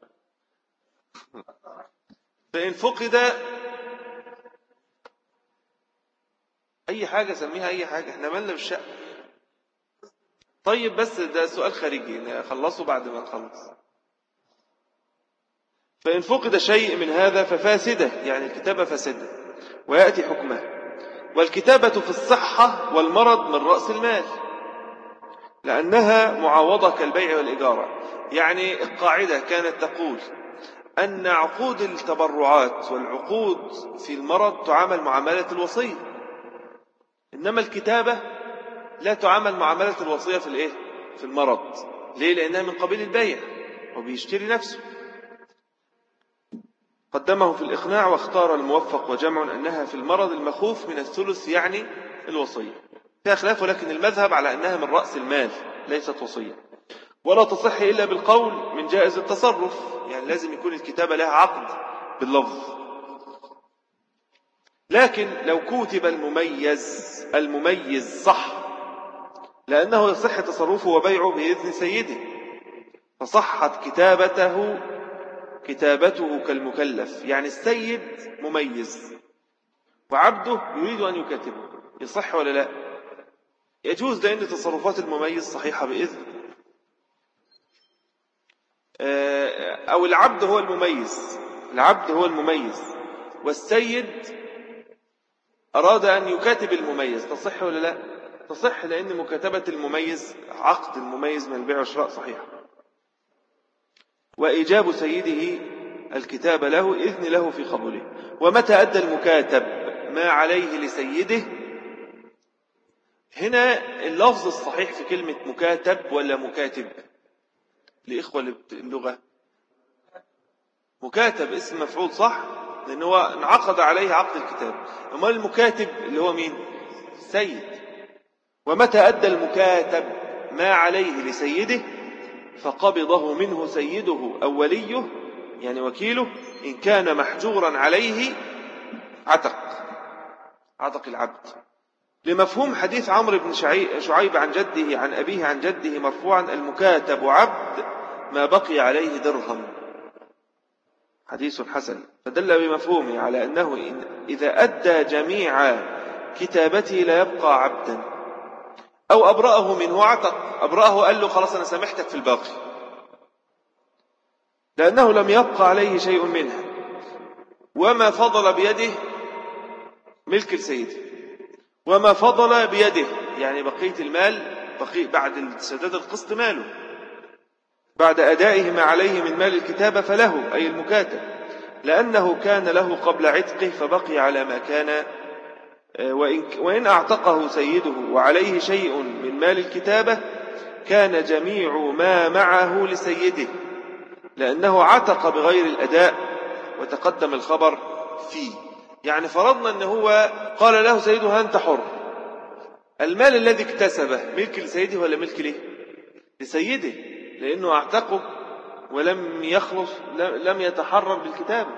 [SPEAKER 1] فإن فقد أي حاجة سميها أي حاجة، احنا عملنا بالشقة. طيب بس ده سؤال خارجي نخلصه بعد ما نخلص. فإن فقد شيء من هذا ففاسدة، يعني الكتابة فاسدة ويأتي حكمه. والكتابة في الصحة والمرض من رأس المال، لأنها معاوضة كالبيع والإجارة. يعني القاعدة كانت تقول أن عقود التبرعات والعقود في المرض تعامل معاملة الوصية، إنما الكتابة لا تعامل معاملة الوصية في المرض. ليه؟ لأنها من قبيل البيع وبيشتري نفسه. قدمه في الإقناع واختار الموفق وجمع أنها في المرض المخوف من الثلث، يعني الوصية. فيها خلاف، ولكن المذهب على أنها من رأس المال ليست وصية. ولا تصح إلا بالقول من جائز التصرف، يعني لازم يكون الكتابة لها عقد باللفظ. لكن لو كتب المميز صح، لأنه يصح تصرفه وبيعه بإذن سيده، فصحت كتابته كالمكلف. يعني السيد مميز وعبده يريد أن يكاتبه، يصح ولا لا؟ يجوز، لأن تصرفات المميز صحيحة بإذن. أو العبد هو المميز والسيد أراد أن يكاتب المميز، تصح ولا لا؟ تصح، لأن مكاتبة المميز، عقد المميز من البيع والشراء صحيح. وإيجاب سيده الكتاب له إذن له في قبوله. ومتى أدى المكاتب ما عليه لسيده؟ هنا اللفظ الصحيح في كلمة مكاتب ولا مكاتب؟ لإخوة اللغة، مكاتب اسم مفعول صح، لأنه هو انعقد عليه عقد الكتاب. أما المكاتب اللي هو مين؟ سيد. ومتى أدى المكاتب ما عليه لسيده فقبضه منه سيده أو وليه، يعني وكيله، إن كان محجورا عليه عتق العبد. لمفهوم حديث عمرو بن شعيب عن جده عن أبيه عن جده مرفوعا: المكاتب عبد ما بقي عليه درهم. حديث حسن، فدل بمفهومه على أنه إذا أدى جميع كتابته لا يبقى عبدا. أو أبرأه منه عتق، أبرأه قال له خلاص أنا سامحتك في الباقي، لأنه لم يبقى عليه شيء منها، وما فضل بيده ملك السيد، وما فضل بيده يعني بقية المال، بعد سداد القسط ماله، بعد أدائه ما عليه من مال الكتابة فله، أي المكاتب، لأنه كان له قبل عتقه فبقي على ما كان. وإن أعتقه سيده وعليه شيء من مال الكتابة كان جميع ما معه لسيده، لأنه عتق بغير الأداء وتقدم الخبر فيه. يعني فرضنا أنه هو قال له سيده أنت حر، المال الذي اكتسبه ملك لسيده ولا ملك له؟ لسيده، لأنه اعتقه ولم يخلص، لم يتحرر بالكتابة.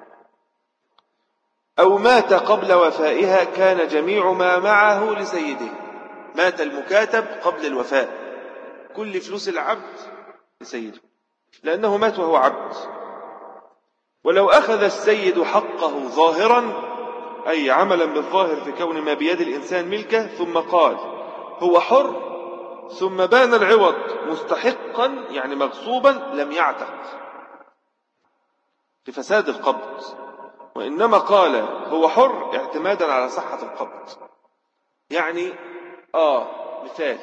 [SPEAKER 1] أو مات قبل وفائها كان جميع ما معه لسيده. مات المكاتب قبل الوفاء، كل فلوس العبد لسيده، لأنه مات وهو عبد. ولو أخذ السيد حقه ظاهرا، أي عملا بالظاهر في كون ما بيد الإنسان ملكه، ثم قال هو حر، ثم بان العوض مستحقا يعني مغصوبا، لم يعتق لفساد القبض، وإنما قال هو حر اعتمادا على صحة القبض. يعني مثال،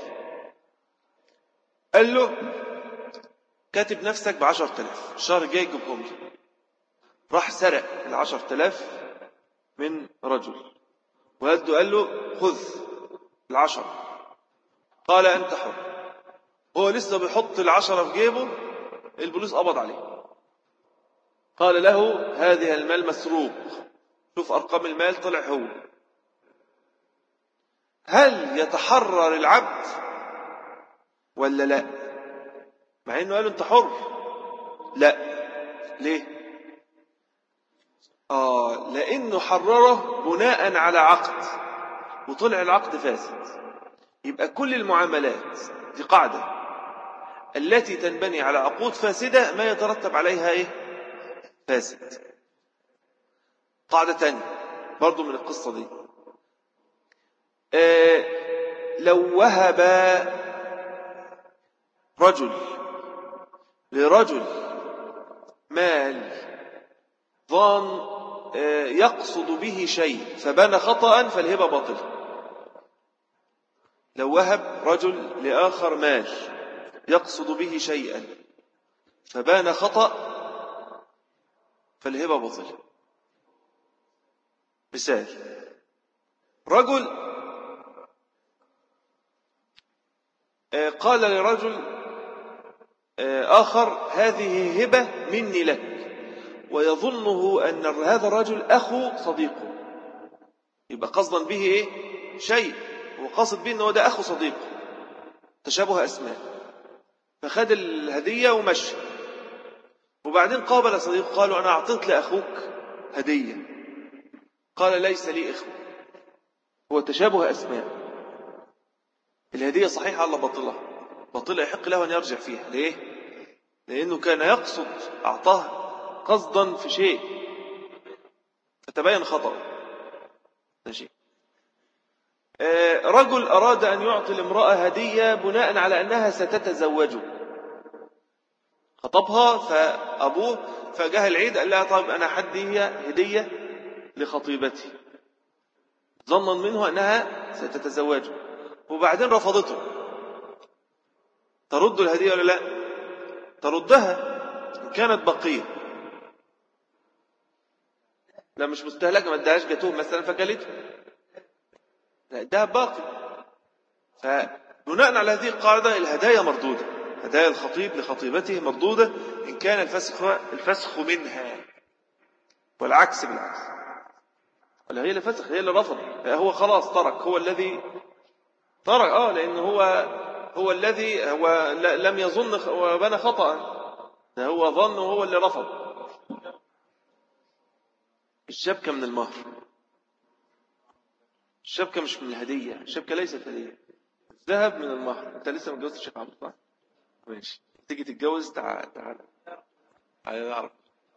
[SPEAKER 1] قال له كاتب نفسك ب10,000، الشهر الجاي جيبهم لي. راح سرق 10,000 من رجل وهده، قال له خذ 10، قال أنت حر. هو لسه بيحط 10 في جيبه، البوليس قبض عليه، قال له هذه المال مسروق، شوف أرقام المال طلع هو. هل يتحرر العبد ولا لا؟ مع انه قال انت حر، لا. ليه؟ لانه حرره بناء على عقد، وطلع العقد فاسد. يبقى كل المعاملات دي قاعدة، التي تنبني على عقود فاسدة ما يترتب عليها فاسد. قاعدة تانية برضو من القصة دي، لو وهب رجل لرجل مال ظان يقصد به شيء فبان خطأ، فالهبة باطلة. لو وهب رجل لآخر مال يقصد به شيئا فبان خطأ، فالهبة باطلة. مثال، رجل قال لرجل آخر هذه هبة مني لك، ويظنه أن هذا الرجل أخو صديقه، يبقى قصدا به شيء، وقصد به أنه ده أخو صديقه، تشابه أسماء، فخد الهدية ومشي. وبعدين قابل صديقه، قالوا أنا أعطيت لأخوك هدية، قال ليس لي إخوة، هو تشابه أسماء. الهدية صحيحة ولا باطلة؟ باطلة، يحق له أن يرجع فيها. ليه؟ لأنه كان يقصد، أعطاه قصدا في شيء فتبين خطأ. ماشي. رجل أراد أن يعطي الامرأة هدية بناء على أنها ستتزوجه، خطبها فأبوه فجاه العيد قال لها طيب أنا حدي هدية لخطيبتي، ظنا منه أنها ستتزوجه، وبعدين رفضته، ترد الهدية ولا لا؟ تردها إن كانت بقية. لا مش مستهلكة، ما ادهاش جاتوه مثلا فكلته، لا ادها باقي. فبناء على هذه القاعدة الهدايا مردودة، هدايا الخطيب لخطيبته مردودة إن كان الفسخ منها، والعكس بالعكس. ولا هي اللي فسخ، هي اللي رفض، هو خلاص ترك، هو الذي ترك. لأنه هو الذي هو لم يظن وبنى خطأ، هو ظن وهو اللي رفض. الشبكة من المهر، الشبكة مش من الهدية، الشبكة ليست هدية، الذهب من المهر. انت لسه متجوز الشيخ عبد الله؟ ماشي، تيجي تتجوز تعال نعرف.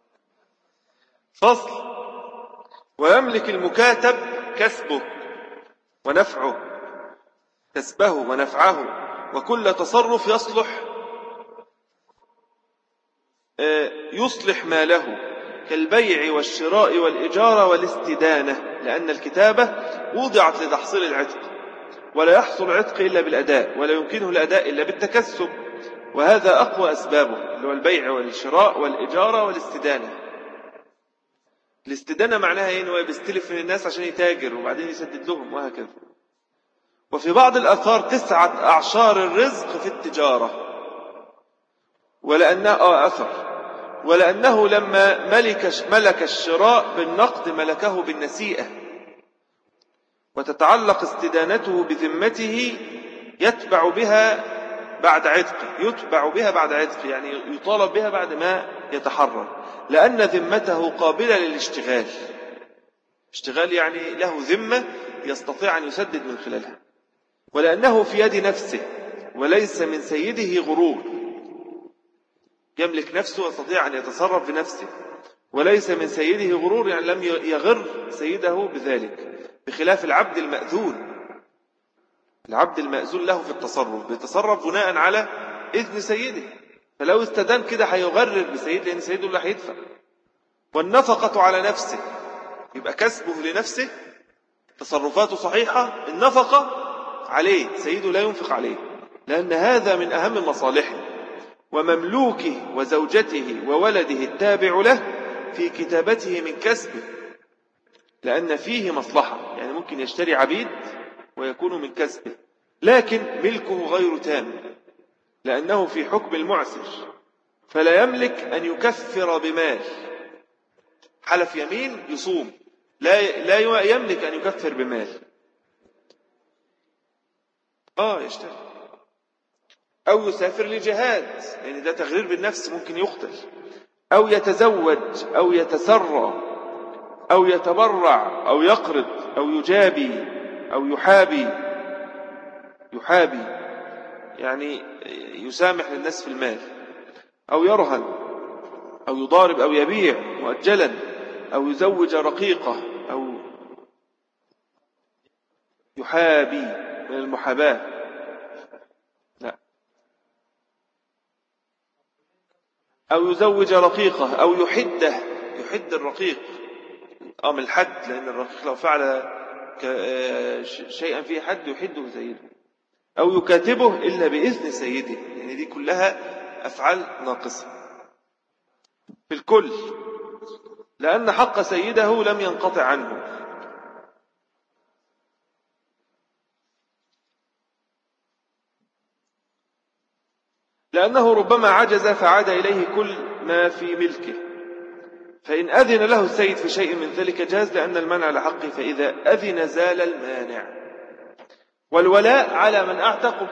[SPEAKER 1] فصل. ويملك المكاتب كسبه ونفعه، كسبه ونفعه، وكل تصرف يصلح ماله، كالبيع والشراء والإجارة والاستدانة، لأن الكتابة وضعت لتحصيل العتق، ولا يحصل العتق إلا بالأداء، ولا يمكنه الأداء إلا بالتكسب، وهذا أقوى أسبابه، اللي هو البيع والشراء والإجارة والاستدانة. الاستدانة معناها إيه؟ إنه بيستلف من الناس عشان يتاجر وبعدين يسدد لهم، وهكذا. وفي بعض الآثار 9 أعشار الرزق في التجارة، ولأنه لما ملك الشراء بالنقد ملكه بالنسيئة، وتتعلق استدانته بذمته يتبع بها بعد عتق، يعني يطالب بها بعد ما يتحرر، لأن ذمته قابلة للاشتغال. اشتغال يعني له ذمة يستطيع أن يسدد من خلالها، ولأنه في يد نفسه وليس من سيده غرور، يملك نفسه ويستطيع أن يتصرف بنفسه، وليس من سيده غرور، يعني لم يغر سيده بذلك، بخلاف العبد المأذون. العبد المأذون له في التصرف، بيتصرف بناء على إذن سيده، فلو استدان كده هيغرر بسيده، لأن سيده اللي هيدفع. والنفقة على نفسه، يبقى كسبه لنفسه، تصرفاته صحيحة، النفقة عليه، سيده لا ينفق عليه، لأن هذا من أهم مصالحه. ومملوكه وزوجته وولده التابع له في كتابته من كسبه، لأن فيه مصلحة، يعني ممكن يشتري عبيد ويكون من كسبه، لكن ملكه غير تام، لأنه في حكم المعسر، فلا يملك أن يكفر بمال. حلف يمين يصوم، لا يملك أن يكفر بمال. يشتري، أو يسافر لجهاد، يعني ده تغرير بالنفس، ممكن يقتل، أو يتزوج، أو يتسرى، أو يتبرع، أو يقرض، أو يجابي، أو يحابي، يعني يسامح للناس في المال، أو يرهن، أو يضارب، أو يبيع مؤجلا، أو يزوج رقيقة، أو يحابي من المحاباة، لا، أو يزوج رقيقة، أو يحد الرقيق، من الحد، لأن الرقيق لو فعل شيئا فيه حد يحده سيده، أو يكاتبه إلا بإذن سيده، يعني دي كلها أفعال ناقصة في الكل، لأن حق سيده لم ينقطع عنه. لأنه ربما عجز فعاد إليه كل ما في ملكه، فإن أذن له السيد في شيء من ذلك جاز، لأن المنع لحقه، فإذا أذن زال المانع. والولاء على من أعتقه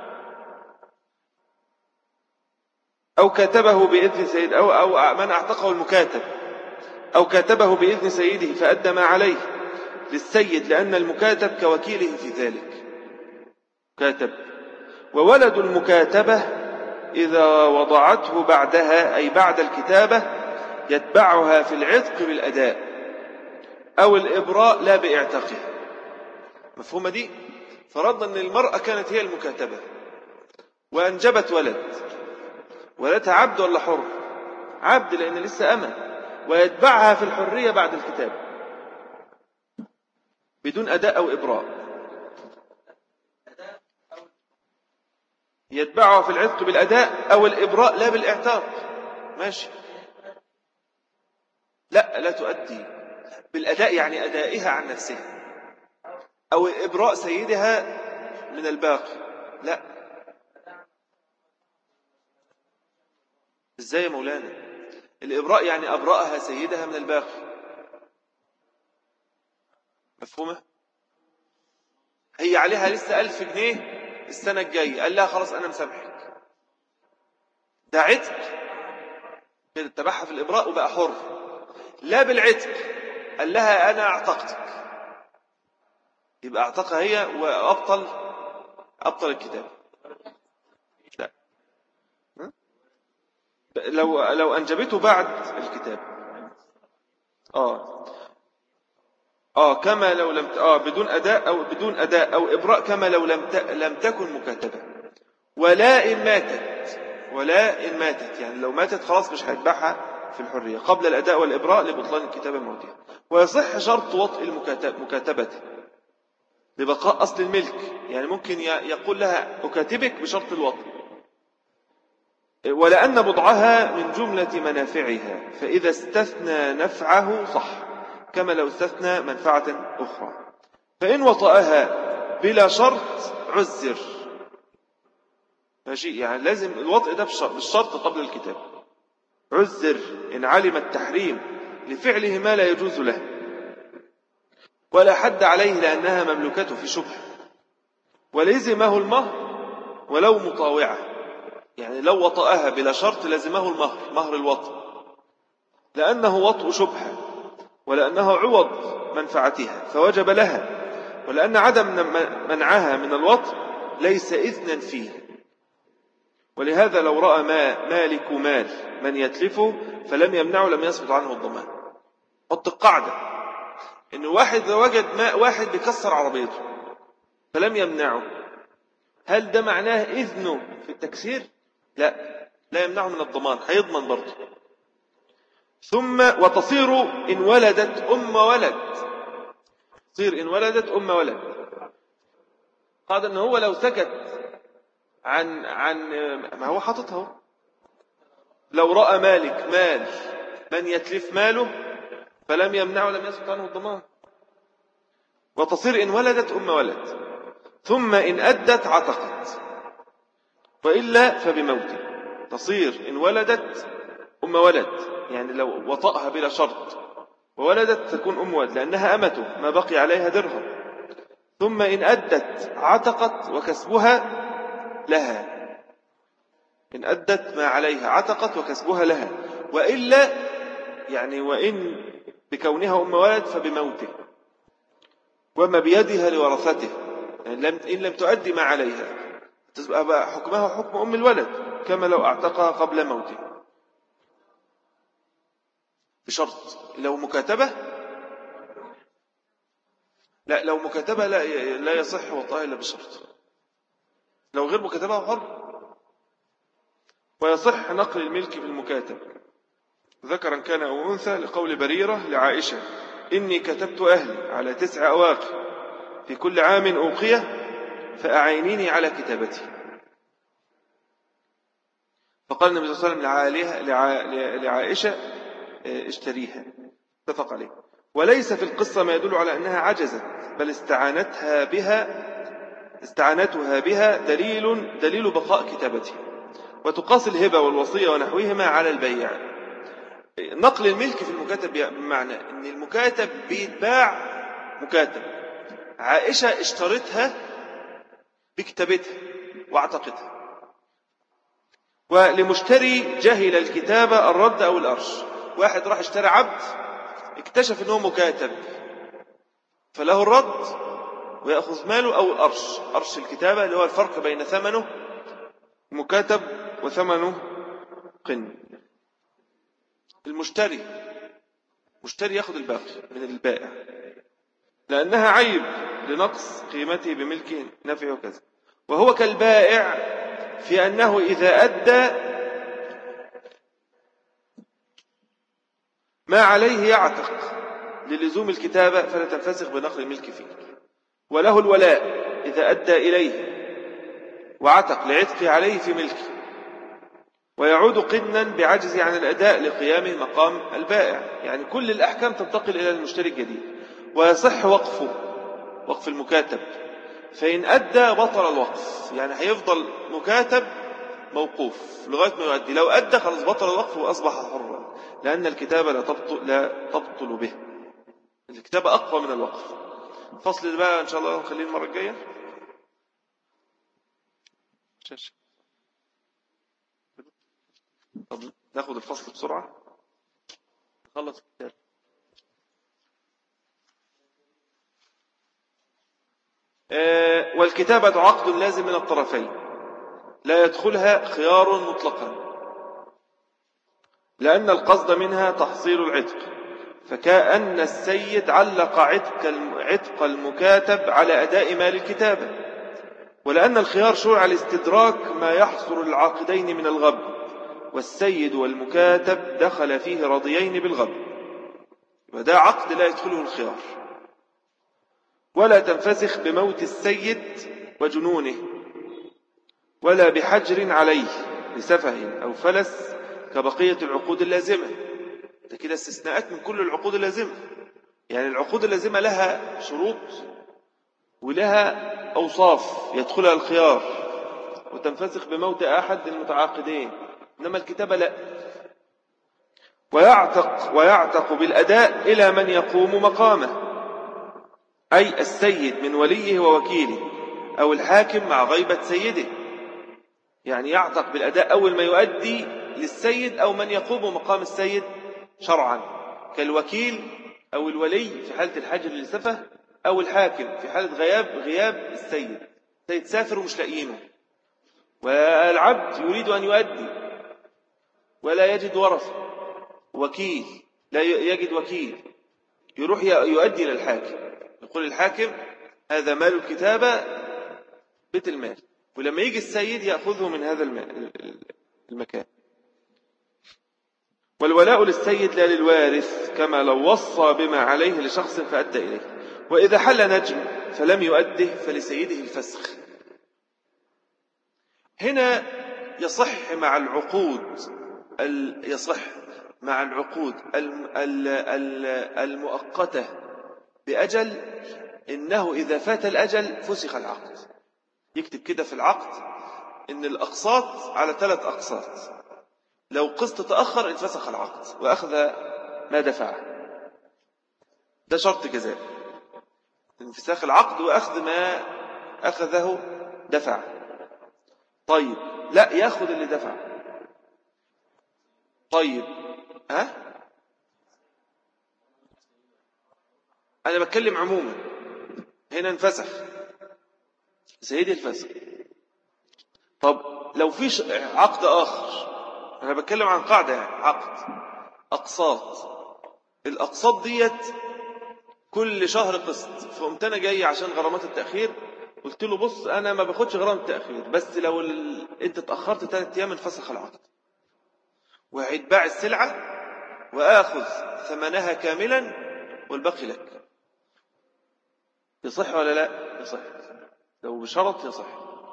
[SPEAKER 1] أو كاتبه بإذن سيد، أو من أعتقه المكاتب أو كاتبه بإذن سيده فأدى ما عليه للسيد، لأن المكاتب كوكيله في ذلك كاتب. وولد المكاتبة إذا وضعته بعدها أي بعد الكتابة يتبعها في العتق بالأداء أو الإبراء لا بإعتاقها. مفهومة دي؟ فرضنا أن المرأة كانت هي المكاتبة وأنجبت ولدها عبد ولا حر؟ عبد، لأن لسه أمة، ويتبعها في الحرية بعد الكتابة بدون أداء أو إبراء. يتبعها في العتق بالأداء أو الإبراء لا بالإعتاق. ماشي، لا تؤدي بالأداء، يعني أدائها عن نفسها، أو إبراء سيدها من الباقي. لا، إزاي يا مولانا؟ الإبراء يعني أبرأها سيدها من الباقي. مفهومة؟ هي عليها لسه 1000 جنيه السنة الجاية، قال لها خلاص أنا مسامحك، ده عتق كده، اتبعها في الإبراء وبقى حر. لا بالعتق، قال لها أنا أعتقتك، يبقى أعتقها هي وأبطل الكتاب. لا، لو أنجبته بعد الكتاب كما لو لم بدون أداء أو إبراء، كما لو لم تكن مكاتبة. ولا إن ماتت يعني لو ماتت خلاص مش هيتبعها في الحرية قبل الأداء والإبراء لبطلان الكتابة موتها. ويصح شرط وطء المكاتبة لبقاء أصل الملك، يعني ممكن يقول لها أكاتبك بشرط الوطء. ولأن بضعها من جملة منافعها، فإذا استثنى نفعه صح كما لو استثنى منفعة أخرى. فإن وطأها بلا شرط عزر. ماشي، يعني لازم الوطء ده بالشرط قبل الكتاب. عزر إن علم التحريم لفعله ما لا يجوز له، ولا حد عليه لأنها مملكته في شبهة، ولزمه المهر ولو مطاوعة. يعني لو وطأها بلا شرط لزمه مهر الوطء، لأنه وطء شبهة ولأنه عوض منفعتها فوجب لها، ولأن عدم منعها من الوطء ليس إذنا فيه. ولهذا لو رأى مالك مال من يتلفه فلم يمنعه لم يسقط عنه الضمان. حط القاعدة إن واحد وجد واحد بيكسر عربيته فلم يمنعه، هل ده معناه إذنه في التكسير؟ لا يمنعه من الضمان، هيضمن برضه. ثم وتصير إن ولدت أم ولد. تصير إن ولدت أم ولد. قال إن هو لو سكت عن ما هو حاططها، لو رأى مالك مال من يتلف ماله فلم يمنعه لم يسقط عنه الضمان. وتصير إن ولدت أم ولد. ثم إن أدت عتقت، وإلا فبموته. تصير إن ولدت أم ولد، يعني لو وطأها بلا شرط وولدت تكون أم ولد لأنها أمته ما بقي عليها درهم. ثم إن أدت عتقت وكسبها لها. إن أدت ما عليها عتقت وكسبها لها، وإلا يعني وإن بكونها أم ولد فبموته، وما بيدها لورثته، يعني إن لم تؤدي ما عليها تبقى حكمها حكم أم الولد كما لو أعتقها قبل موته بشرط. لو مكاتبة لو مكاتبة لا يصح وطئها إلا بشرط. لو غير مكاتبة حر. ويصح نقل الملك بالمكاتب ذكرا كان أو أنثى، لقول بريرة لعائشة: إني كتبت أهلي على 9 أواقي في كل عام أوقية فأعينيني على كتابتي. فقال النبي صلى الله عليه وسلم لعائشة: اشتريها. اتفق عليه. وليس في القصة ما يدل على أنها عجزت، بل استعانتها بها دليل بقاء كتابتها. وتقاس الهبة والوصية ونحوهما على البيع. نقل الملك في المكاتب بمعنى أن المكاتب بيتباع مكاتب. عائشة اشترتها بكتابتها واعتقتها. ولمشتري جهل الكتابة الرد أو الأرش. واحد راح اشترى عبد اكتشف أنه مكاتب فله الرد ويأخذ ماله، أو الأرش. أرش الكتابة اللي هو الفرق بين ثمنه مكاتب وثمنه قن. المشتري يأخذ الباقي من البائع لأنها عيب لنقص قيمته بملك نفعه وكذا. وهو كالبائع في أنه إذا أدى ما عليه يعتق للزوم الكتابة فلا تنفسخ بنقل الملك فيه. وله الولاء إذا أدى إليه وعتق لعتقه عليه في ملكه، ويعود قدنا بعجزه عن الأداء لقيامه مقام البائع. يعني كل الأحكام تنتقل إلى المشتري الجديد. ويصح وقف المكاتب، فإن أدى بطل الوقف، يعني هيفضل مكاتب موقوف لغاية ما يؤدي. لو أدى خلاص بطل الوقف وأصبح حرا، لأن الكتابة لا تبطل به. الكتابة أقوى من الوقف. فصل بقى إن شاء الله نخليه المرة الجاية. طب ناخد الفصل بسرعة نخلص الكتاب. والكتابة عقد لازم من الطرفين لا يدخلها خيار مطلقا، لأن القصد منها تحصيل العتق، فكأن السيد علق عتق المكاتب على أداء مال الكتابة. ولأن الخيار شرع الاستدراك ما يحصر العاقدين من الغبن، والسيد والمكاتب دخل فيه راضيين بالغبن، وده عقد لا يدخله الخيار. ولا تنفسخ بموت السيد وجنونه، ولا بحجر عليه لسفه أو فلس كبقية العقود اللازمة. ده كده استثناءات من كل العقود اللازمة. يعني العقود اللازمة لها شروط ولها أوصاف يدخلها الخيار وتنفسخ بموت أحد المتعاقدين، إنما الكتابة لا. ويعتق بالأداء إلى من يقوم مقامه، أي السيد من وليه ووكيله، أو الحاكم مع غيبة سيده. يعني يعتق بالأداء أول ما يؤدي للسيد أو من يقوم مقام السيد شرعا، كالوكيل أو الولي في حالة الحجر للسفه، أو الحاكم في حالة غياب السيد سافر ومش لاقيينه، والعبد يريد أن يؤدي ولا يجد ورثة، وكيل لا يجد وكيل، يروح يؤدي للحاكم، يقول الحاكم هذا مال الكتابة بيت المال، ولما يجي السيد يأخذه من هذا المكان. والولاء للسيد لا للوارث، كما لو وصى بما عليه لشخص فأدى إليه. وإذا حل نجم فلم يؤده فلسيده الفسخ. هنا يصح مع العقود المؤقتة بأجل إنه إذا فات الأجل فسخ العقد. يكتب كده في العقد إن الأقساط على 3 أقساط، لو قسط تأخر انفسخ العقد وأخذ ما دفعه. ده شرط جزاء، انفساخ العقد وأخذ ما أخذه دفع. طيب لا يأخذ اللي دفع. طيب أنا بتكلم عموما، هنا انفسخ سيدي الفسخ. طب لو في عقد آخر، أنا بتكلم عن قاعدة عقد أقساط. الأقساط ديت كل شهر قسط، فقمت أنا جاي عشان غرامات التأخير قلت له بص أنا ما باخدش غرامة التأخير، بس لو أنت تأخرت 3 أيام انفسخ العقد، وهيتباع السلعة وآخذ ثمنها كاملا والباقي لك. يصح ولا لا؟ يصح، لو بشرط يصح.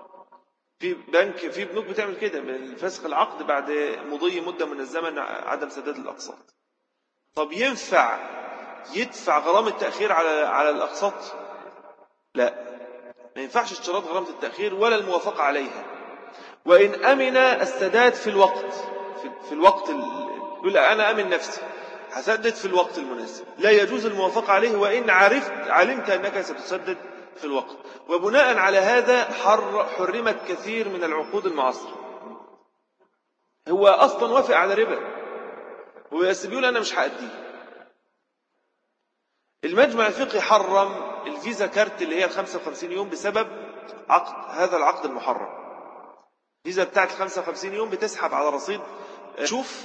[SPEAKER 1] في بنوك بتعمل كده من فسخ العقد بعد مضي مدة من الزمن عدم سداد الأقساط. طب ينفع يدفع غرامة التأخير على الأقساط؟ لا، ما ينفعش اشتراط غرامة التأخير ولا الموافقة عليها. وإن أمن السداد في الوقت يقول أنا أمن نفسي هسدد في الوقت المناسب، لا يجوز الموافقة عليه وإن علمت أنك ستسدد في الوقت. وبناء على هذا حرمت كثير من العقود المعاصرة. هو أصلا وافق على ربا، هو بس بيقول أنا مش هأديه. المجمع الفقهي حرم الفيزا كارت اللي هي 55 يوم بسبب هذا العقد المحرم. الفيزا بتاعت 55 يوم بتسحب على رصيد شوف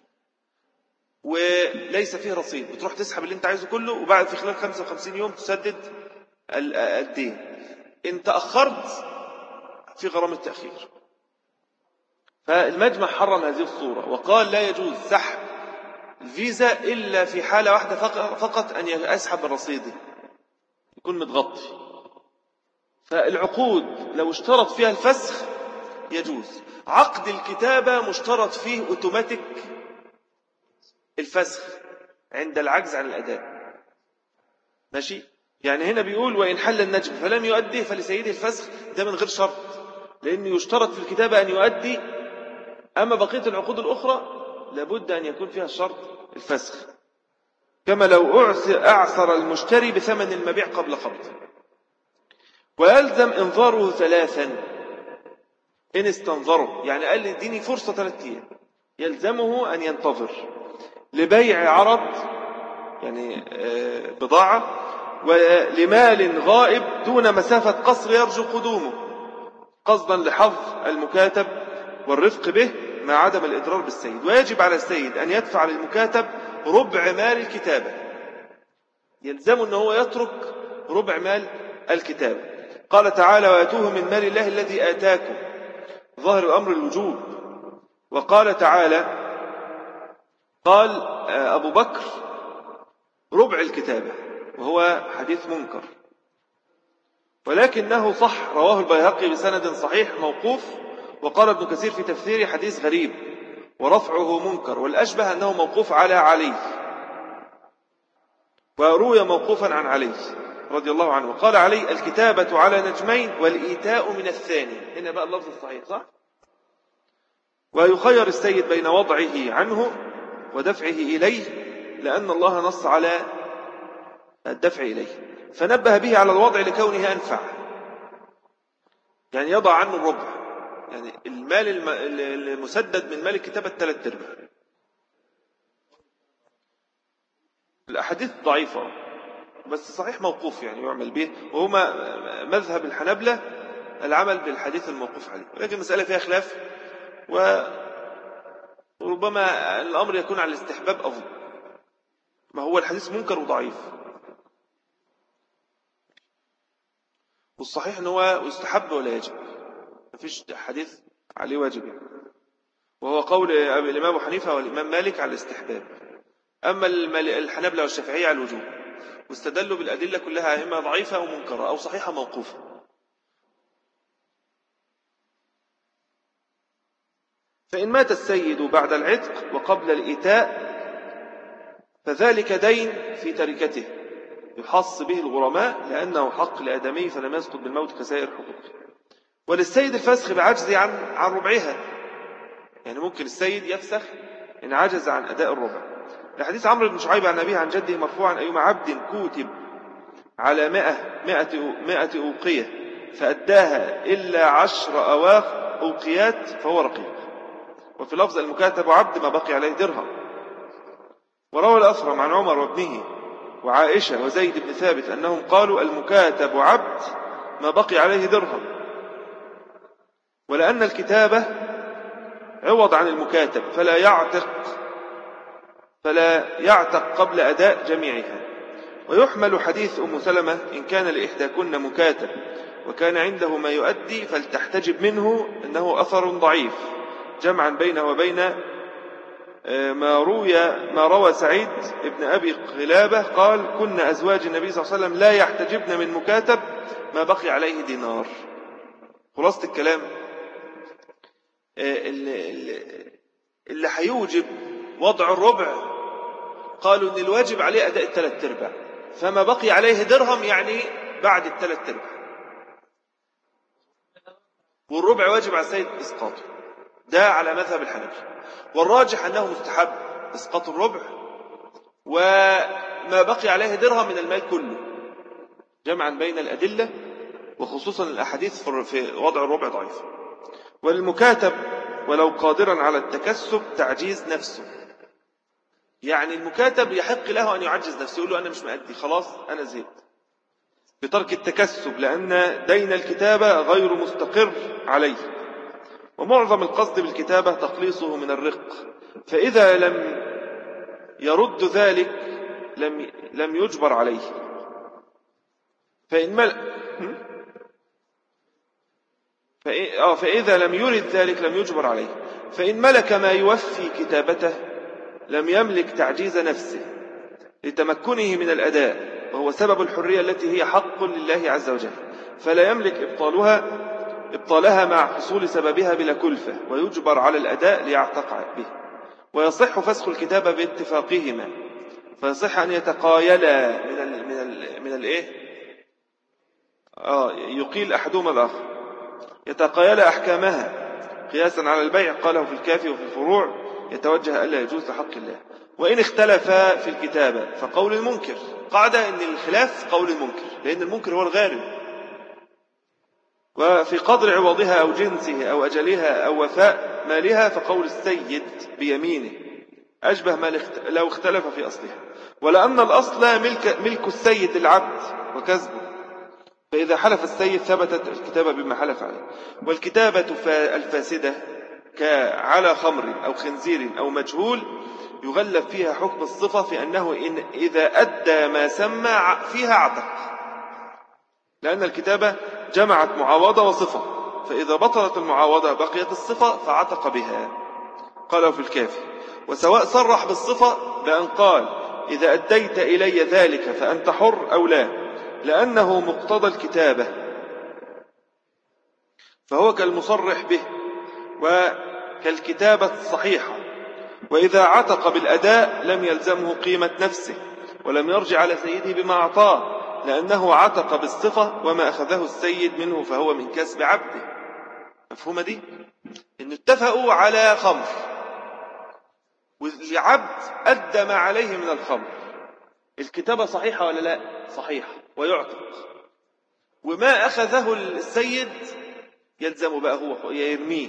[SPEAKER 1] وليس فيه رصيد، بتروح تسحب اللي انت عايزه كله، وبعد في خلال 55 يوم تسدد الدين. ان تأخرت في غرامة التأخير. فالمجمع حرم هذه الصورة وقال لا يجوز سحب الفيزا إلا في حالة واحدة فقط، أن يسحب الرصيد يكون متغطي. فالعقود لو اشترط فيها الفسخ يجوز. عقد الكتابة مشترط فيه اوتوماتيك الفسخ عند العجز عن الأداء. ماشي؟ يعني هنا بيقول وإن حل النجم فلم يؤديه فلسيده الفسخ، ده من غير شرط، لأنه يشترط في الكتابة أن يؤدي. أما بقية العقود الأخرى لابد أن يكون فيها الشرط الفسخ، كما لو أعثر المشتري بثمن المبيع قبل قبضه. ويلزم انظاره 3 إن استنظره، يعني قال لي اديني فرصة 3 أيام، يلزمه أن ينتظر لبيع عرض يعني بضاعة، ولمال غائب دون مسافة قصر يرجو قدومه، قصدا لحظ المكاتب والرفق به مع عدم الإضرار بالسيد. ويجب على السيد أن يدفع للمكاتب ربع مال الكتابة، يلزم أنه هو يترك ربع مال الكتابة. قال تعالى وآتوه من مال الله الذي آتاكم، ظاهر الأمر الوجوب. وقال تعالى قال أبو بكر ربع الكتابة، وهو حديث منكر، ولكنه صح، رواه البيهقي بسند صحيح موقوف. وقال ابن كثير في تفسيره حديث غريب ورفعه منكر، والأشبه أنه موقوف على علي، وروي موقوفا عن علي رضي الله عنه. وقال علي الكتابة على نجمين والإيتاء من الثاني، هنا بقى اللفظ الصحيح صح. ويخير السيد بين وضعه عنه ودفعه إليه، لأن الله نص على الدفع إليه، فنبه به على الوضع لكونه أنفع، يعني يضع عنه الربع، يعني المال المسدد من مال الكتابة 3/4. الأحاديث ضعيفة بس صحيح موقوف يعني يعمل به، وهما مذهب الحنبلة العمل بالحديث الموقوف عليه، ولكن المسألة فيها خلاف، وربما الأمر يكون على الاستحباب أفضل، ما هو الحديث منكر وضعيف، والصحيح أنه يستحب ولا يجب، ما فيش حديث عليه واجب يعني. وهو قول الإمام أبو حنيفة والإمام مالك على الاستحباب، أما الحنبلة والشافعية على الوجوب، واستدلوا بالأدلة كلها إما ضعيفة أو منكرة أو صحيحة موقوفة. فإن مات السيد بعد العتق وقبل الإيتاء فذلك دين في تركته يحص به الغرماء، لأنه حق لآدمي فلم يسقط بالموت كسائر حقوقه. وللسيد الفسخ بعجزه عن ربعها، يعني ممكن السيد يفسخ إن عجز عن أداء الربع. لحديث عمرو بن شعيب عن أبيه عن جده مرفوعا أيما عبد كوتب على 100 أوقية فأداها إلا 10 أواخ أوقيات فهو رقيق. وفي لفظ المكاتب عبد ما بقي عليه درهم. وروى الأثرم عن عمر وابنه وعائشة وزيد بن ثابت أنهم قالوا المكاتب عبد ما بقي عليه درهم، ولأن الكتابة عوض عن المكاتب فلا يعتق قبل أداء جميعها. ويحمل حديث أم سلمة إن كان لإحداكن مكاتب وكان عنده ما يؤدي فلتحتجب منه، أنه أثر ضعيف، جمعا بينه وبين ما روى سعيد ابن أبي قلابة قال كنا أزواج النبي صلى الله عليه وسلم لا يحتجبن من مكاتب ما بقي عليه دينار. خلاصة الكلام اللي هيوجب وضع الربع قالوا ان الواجب عليه أداء 3/4، فما بقي عليه درهم يعني بعد 3/4، والربع واجب على السيد إسقاطه، ده على مذهب الحنفي. والراجح أنه مستحب إسقاط الربع، وما بقي عليه درهم من المال كله، جمعا بين الأدلة، وخصوصا الأحاديث في وضع الربع ضعيف. والمكاتب ولو قادرا على التكسب تعجيز نفسه، يعني المكاتب يحق له أن يعجز نفسه، يقول له أنا مش مأدي خلاص أنا زهقت، بترك التكسب، لأن دين الكتابة غير مستقر عليه. ومعظم القصد بالكتابة تقليصه من الرق، فإذا لم يرد ذلك لم يجبر عليه. فإذا لم يرد ذلك لم يجبر عليه. فإن ملك ما يوفي كتابته لم يملك تعجيز نفسه لتمكنه من الأداء، وهو سبب الحرية التي هي حق لله عز وجل، فلا يملك إبطالها مع حصول سببها بلا كلفة، ويجبر على الأداء ليعتق به. ويصح فسخ الكتابة باتفاقهما، فيصح أن يتقايلا من الإيه؟ يقيل أحدهما الآخر، يتقايلا أحكامها قياسا على البيع، قاله في الكافي وفي الفروع، يتوجه ألا يجوز لحق الله. وإن اختلفا في الكتابة فقول المنكر، قاعدة أن الخلاف قول المنكر، لأن المنكر هو الغالب. وفي قدر عوضها أو جنسه أو أجلها أو وفاء مالها فقول السيد بيمينه أشبه ما لو اختلف في أصلها. ولأن الأصل ملك السيد العبد وكسبه، فإذا حلف السيد ثبتت الكتابة بما حلف عليه. والكتابة الفاسدة كعلى خمر أو خنزير أو مجهول يغلب فيها حكم الصفة، في أنه إذا أدى ما سمى فيها عتق، لأن الكتابة جمعت معاوضة وصفة، فإذا بطلت المعاوضة بقيت الصفة فعتق بها، قاله في الكافي. وسواء صرح بالصفة بأن قال إذا أديت إلي ذلك فأنت حر أو لا، لأنه مقتضى الكتابة، فهو كالمصرح به وكالكتابة الصحيحة. وإذا عتق بالأداء لم يلزمه قيمة نفسه، ولم يرجع على سيده بما أعطاه، لأنه عتق بالصفة، وما أخذه السيد منه فهو من كسب عبده. مفهومة دي؟ إن اتفقوا على خمر، والعبد أدى ما عليه من الخمر، الكتابة صحيحة ولا لا؟ صحيحة، ويعتق. وما أخذه السيد يلزم بقى هو يرميه،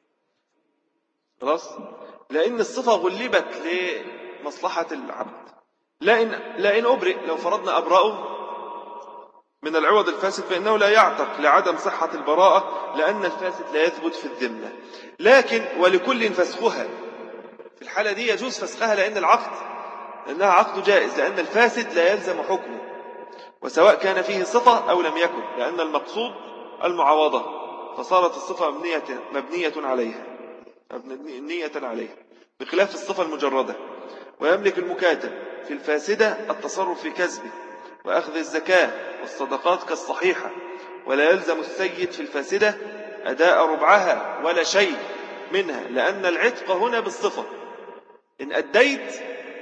[SPEAKER 1] خلاص، لأن الصفة غلبت لمصلحة العبد. لأن أبرئ، لو فرضنا أبرأه من العوض الفاسد فإنه لا يعتق لعدم صحة البراءة، لأن الفاسد لا يثبت في الذمة. لكن ولكل فسخها، في الحالة دي يجوز فسخها لأنها عقد جائز، لأن الفاسد لا يلزم حكمه، وسواء كان فيه صفة أو لم يكن، لأن المقصود المعاوضة، فصارت الصفة مبنية عليها بخلاف الصفة المجردة. ويملك المكاتب في الفاسدة التصرف في كسبه وأخذ الزكاة والصدقات كالصحيحة، ولا يلزم السيد في الفاسدة أداء ربعها ولا شيء منها، لأن العتق هنا بالصفة، إن أديت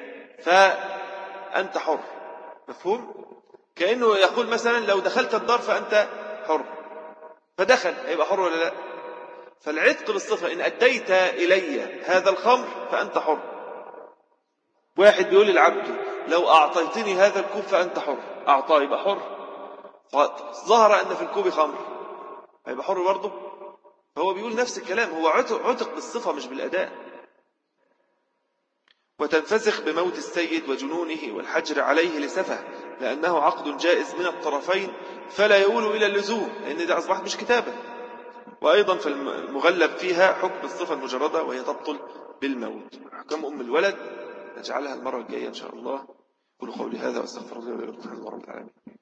[SPEAKER 1] فأنت حر. مفهوم؟ كأنه يقول مثلا لو دخلت الدار فأنت حر، فدخل يبقى حر ولا لا؟ فالعتق بالصفة، إن أديت إلي هذا الخمر فأنت حر. واحد بيقول للعبد لو أعطيتني هذا الكوب فأنت حر، أعطاه يبقى حر، ظهر أن في الكوب خمر يبقى حر برضه. فهو بيقول نفس الكلام، هو عتق بالصفة مش بالأداء. وتنفسخ بموت السيد وجنونه والحجر عليه لسفه، لأنه عقد جائز من الطرفين، فلا يؤول إلى اللزوم، لأن ده أصبحت مش كتابة. وأيضا فالمغلب فيها حكم الصفة المجردة، وهي تبطل بالموت. حكم أم الولد نجعلها المرة الجاية إن شاء الله. قولوا قولي هذا وأستغفر الله ولكم، الحمد لله رب العالمين.